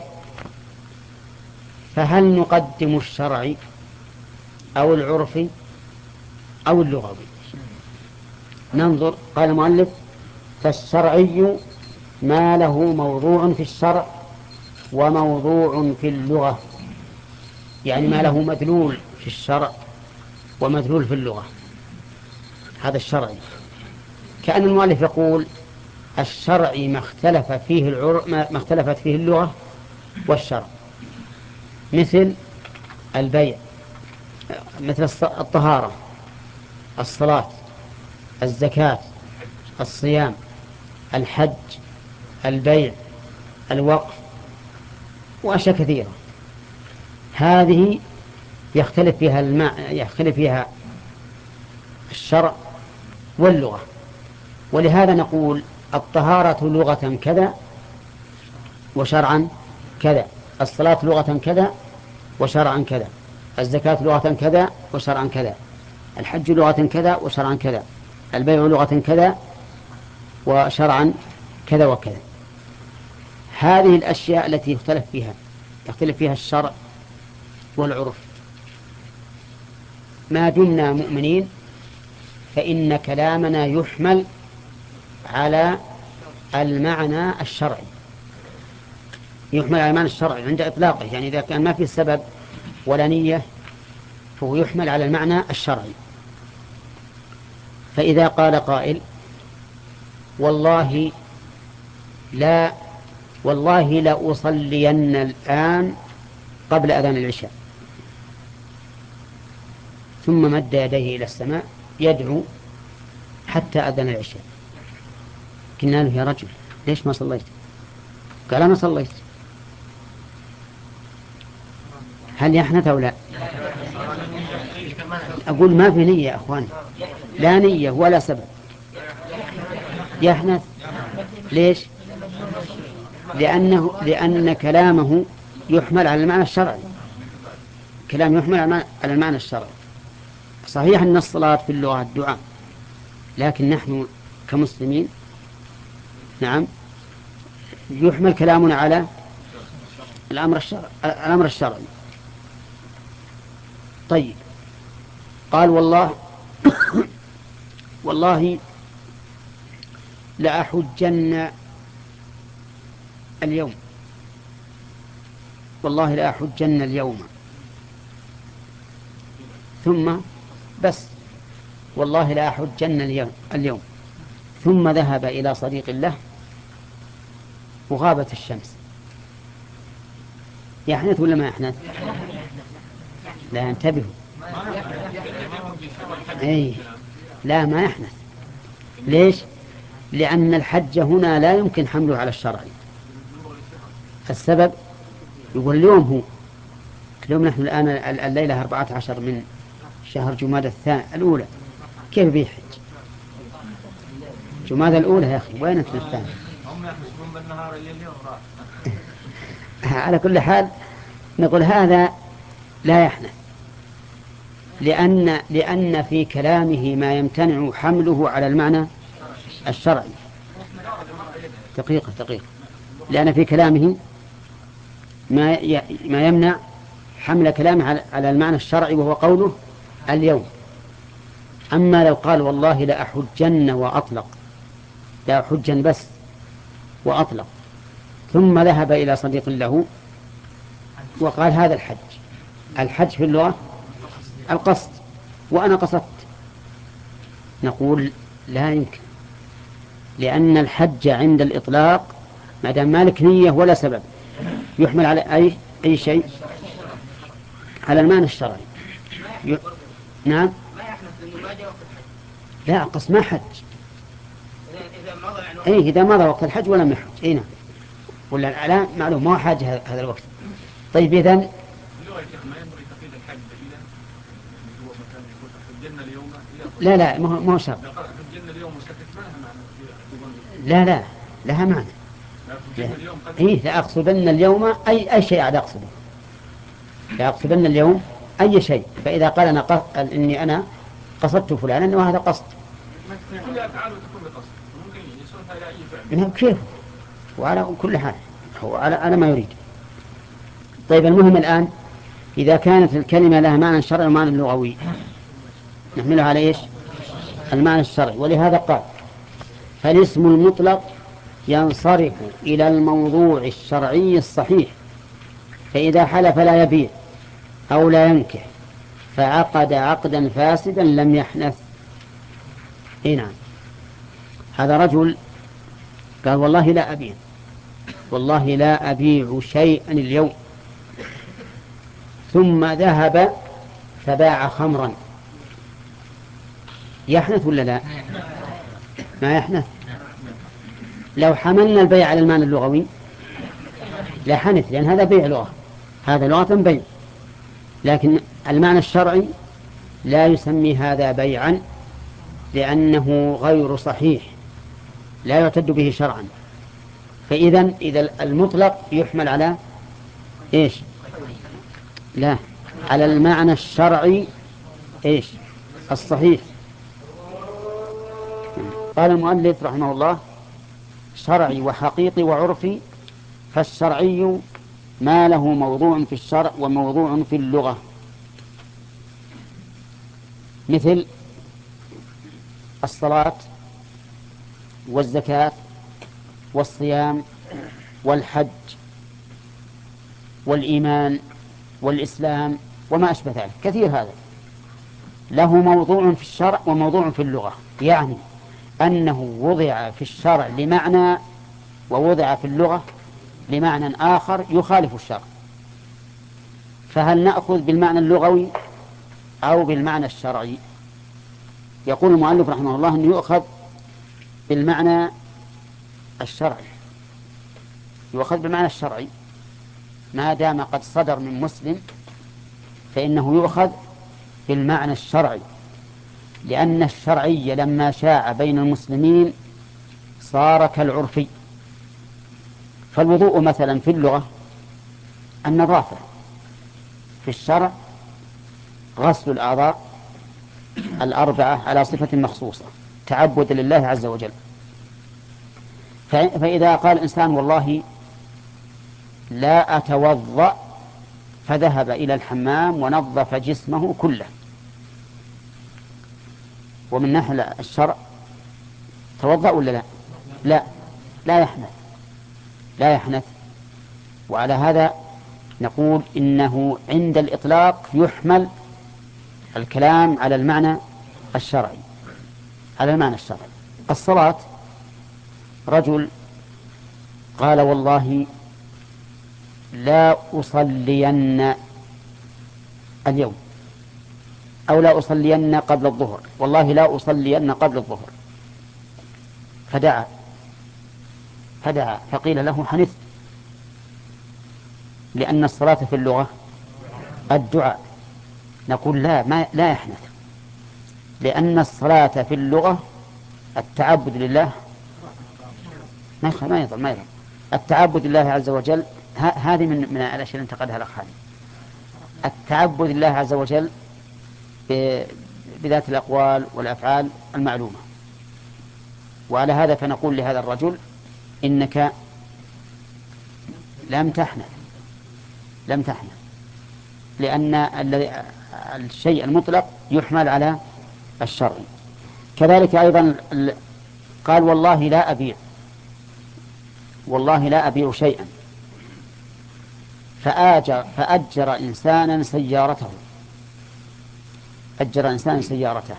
فهل نقدم الشرعي أو العرفي أو اللغوي؟ ننظر. قال المؤلف: فالشرعي ما له موضوع في الشرع وموضوع في اللغة، يعني ما له مدلول في الشرع ومدلول في اللغة، هذا الشرعي. كأن المؤلف يقول: الشرعي ما اختلف فيه العر... ما اختلفت فيه اللغة والشرع، مثل البيع، مثل الطهارة، الصلاة، الزكاة، الصيام، الحج، البيع، الوقف، وأشياء كثيرة. هذه يختلف فيها الماء يختلف فيها الشرع واللغة، ولهذا نقول: الطهارة لغة كذا وشرعا كذا، الصلاة لغة كذا وشرعا كذا، الزكاة لغة كذا وشرعا كذا، الحج لغة كذا وشرعا كذا، البيع لغة كذا وشرعا كذا وكذا. هذه الأشياء التي يختلف فيها يختلف فيها الشرع والعرف، ما دمنا مؤمنين فإن كلامنا يحمل على المعنى الشرعي، يحمل على المعنى الشرعي عند إطلاقه. يعني إذا كان ما في سبب ولا نية فهو يحمل على المعنى الشرعي. فإذا قال قائل: والله لا والله لا أصلين الآن قبل أذان العشاء، ثم مد يديه إلى السماء يدعو حتى أذان العشاء، قلنا له: يا رجل ليش ما صليت؟ قال: أنا صليت. هل يحنث أو لا؟ أقول ما في نية يا أخواني، لا نية ولا سبب، يحنث. ليش؟ لأنه لأن كلامه يحمل على المعنى الشرعي، كلام يحمل على المعنى الشرعي. صحيح أن الصلاة في اللغة الدعاء، لكن نحن كمسلمين نعم يحمل كلامنا على الأمر الشرعي الأمر الشرعي. طيب، قال: والله والله لأحجن اليوم، والله لأحجن اليوم، ثم بس والله لأحجن اليوم اليوم ثم ذهب إلى صديق له وغابت الشمس. يحنث ولا ما يحنث؟ لا، انتبهوا. أي لا، ما يحنث. ليش؟ لأن الحج هنا لا يمكن حمله على الشرع. السبب يقول اليوم هو اليوم نحن الآن الليلة أربعة عشر من شهر جمادى الثاني الأولى، كيف بيحج؟ جمادى الأولى يا أخي، وين أنت الثاني؟ هم يحسبون بالنهار اللي اليوم راح. على كل حال نقول هذا لا يحنث، لأن لأن في كلامه ما يمتنع حمله على المعنى الشرعي. دقيقة دقيقة لأن في كلامه ما ما يمنع حمل كلامه على المعنى الشرعي، وهو قوله اليوم. أما لو قال: والله لأحجن وأطلق، لأحجن بس وأطلق، ثم ذهب إلى صديق له وقال: هذا الحج. الحج في اللغة القصد، وأنا قصدت، نقول لا يمكن، لأن الحج عند الإطلاق ما دام مالك نية ولا سبب يحمل على أي أي شيء على المعنى الشرعي. ي... نعم. لا، قصد ما حج. أي إذا مضى وقت الحج ولم يحج. أي نعم. ولا الآن معلوم ما حاج هذا الوقت. طيب إذن عقيدة الحج إذا هو مثلا يقول حجنا اليوم لا لا ما هو ما هو شرط. حجنا اليوم وسكت ما لها معنى. لا لا لها معنى. إيه لأقصدن اليوم أي أي شيء عاد أقصده. لأقصدن اليوم أي شيء. فإذا قال أنا قص... إني أنا قصدت فلانا وهذا قصد. كل أفعاله تكون بقصد. ممكن يصرفها إلى أي فعل. كيف؟ وعلى كل حال هو على على ما يريد. طيب المهم الآن إذا كانت الكلمة لها معنى شرعي ومعنى لغوي نحملها على إيش؟ المعنى الشرعي. ولهذا قال فالاسم المطلق ينصرف إلى الموضوع الشرعي الصحيح، فإذا حلف لا يبيع أو لا ينكح فعقد عقدا فاسدا لم يحنث. إيه نعم. هذا رجل قال والله لا أبيع والله لا أبيع شيئا اليوم، ثم ذهب فباع خمرا، يحنث ولا لا؟ ما يحنث. لو حملنا البيع على المعنى اللغوي لا حنث، لأن هذا بيع لغة، هذا لغة بيع، لكن المعنى الشرعي لا يسمي هذا بيعا لأنه غير صحيح لا يعتد به شرعا. فإذا إذا المطلق يحمل على إيش؟ لا، على المعنى الشرعي إيش؟ الصحيح. قال المؤلف رحمه الله شرعي وحقيقي وعرفي. فالشرعي ما له موضوع في الشرع وموضوع في اللغة، مثل الصلاة والزكاة والصيام والحج والإيمان والإسلام وما أشبه ذلك، كثير هذا له موضوع في الشرع وموضوع في اللغة، يعني أنه وضع في الشرع لمعنى ووضع في اللغة لمعنى آخر يخالف الشرع. فهل نأخذ بالمعنى اللغوي أو بالمعنى الشرعي؟ يقول المؤلف رحمه الله أنه يؤخذ بالمعنى الشرعي، يؤخذ بالمعنى الشرعي ما دام قد صدر من مسلم، فإنه يؤخذ بالمعنى الشرعي، لأن الشرعي لما شاع بين المسلمين صار كالعرفي. فالوضوء مثلا في اللغة النظافة، في الشرع غسل الأعضاء الأربعة على صفة مخصوصة تعبد لله عز وجل. فإذا قال الإنسان والله لا أتوضأ فذهب إلى الحمام ونظف جسمه كله، ومن ناحية الشرع توضأ ولا لا؟ لا، لا يحنث، لا يحنث. وعلى هذا نقول إنه عند الإطلاق يحمل الكلام على المعنى الشرعي، على المعنى الشرعي. الصلاة رجل قال والله لا أصلين اليوم أو لا أصلين قبل الظهر، والله لا أصلين قبل الظهر، فدعا فدعا فقيل له حنث، لأن الصلاة في اللغة الدعاء. نقول لا ما لا يحنث، لأن الصلاة في اللغة التعبد لله، ما ما يضل ما يضل التعبد لله عز وجل. هذه من من الأشياء اللي انتقدها الأخ خالد، التعبد لله عز وجل بذات الأقوال والأفعال المعلومة. وعلى هذا فنقول لهذا الرجل إنك لم تحنث لم تحنث لأن الشيء المطلق يحمل على الشرع. كذلك أيضا قال والله لا أبيع والله لا أبيع شيئا، فآجر فأجر إنسانا سيارته أجر إنسانا سيارته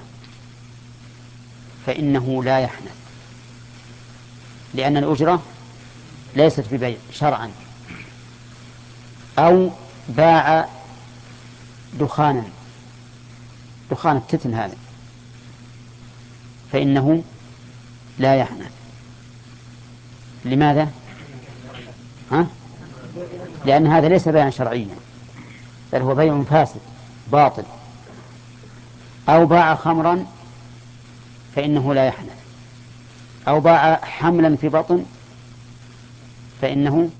فإنه لا يحنث، لأن الأجرة ليست ببيع شرعا. أو باع دخانا دخان التتن هذا فإنه لا يحنث. لماذا؟ ها؟ لأن هذا ليس بيعا شرعيا، بل هو بيع فاسد باطل. أو باع خمرا فإنه لا يحنث، أو باع حملا في بطن فإنه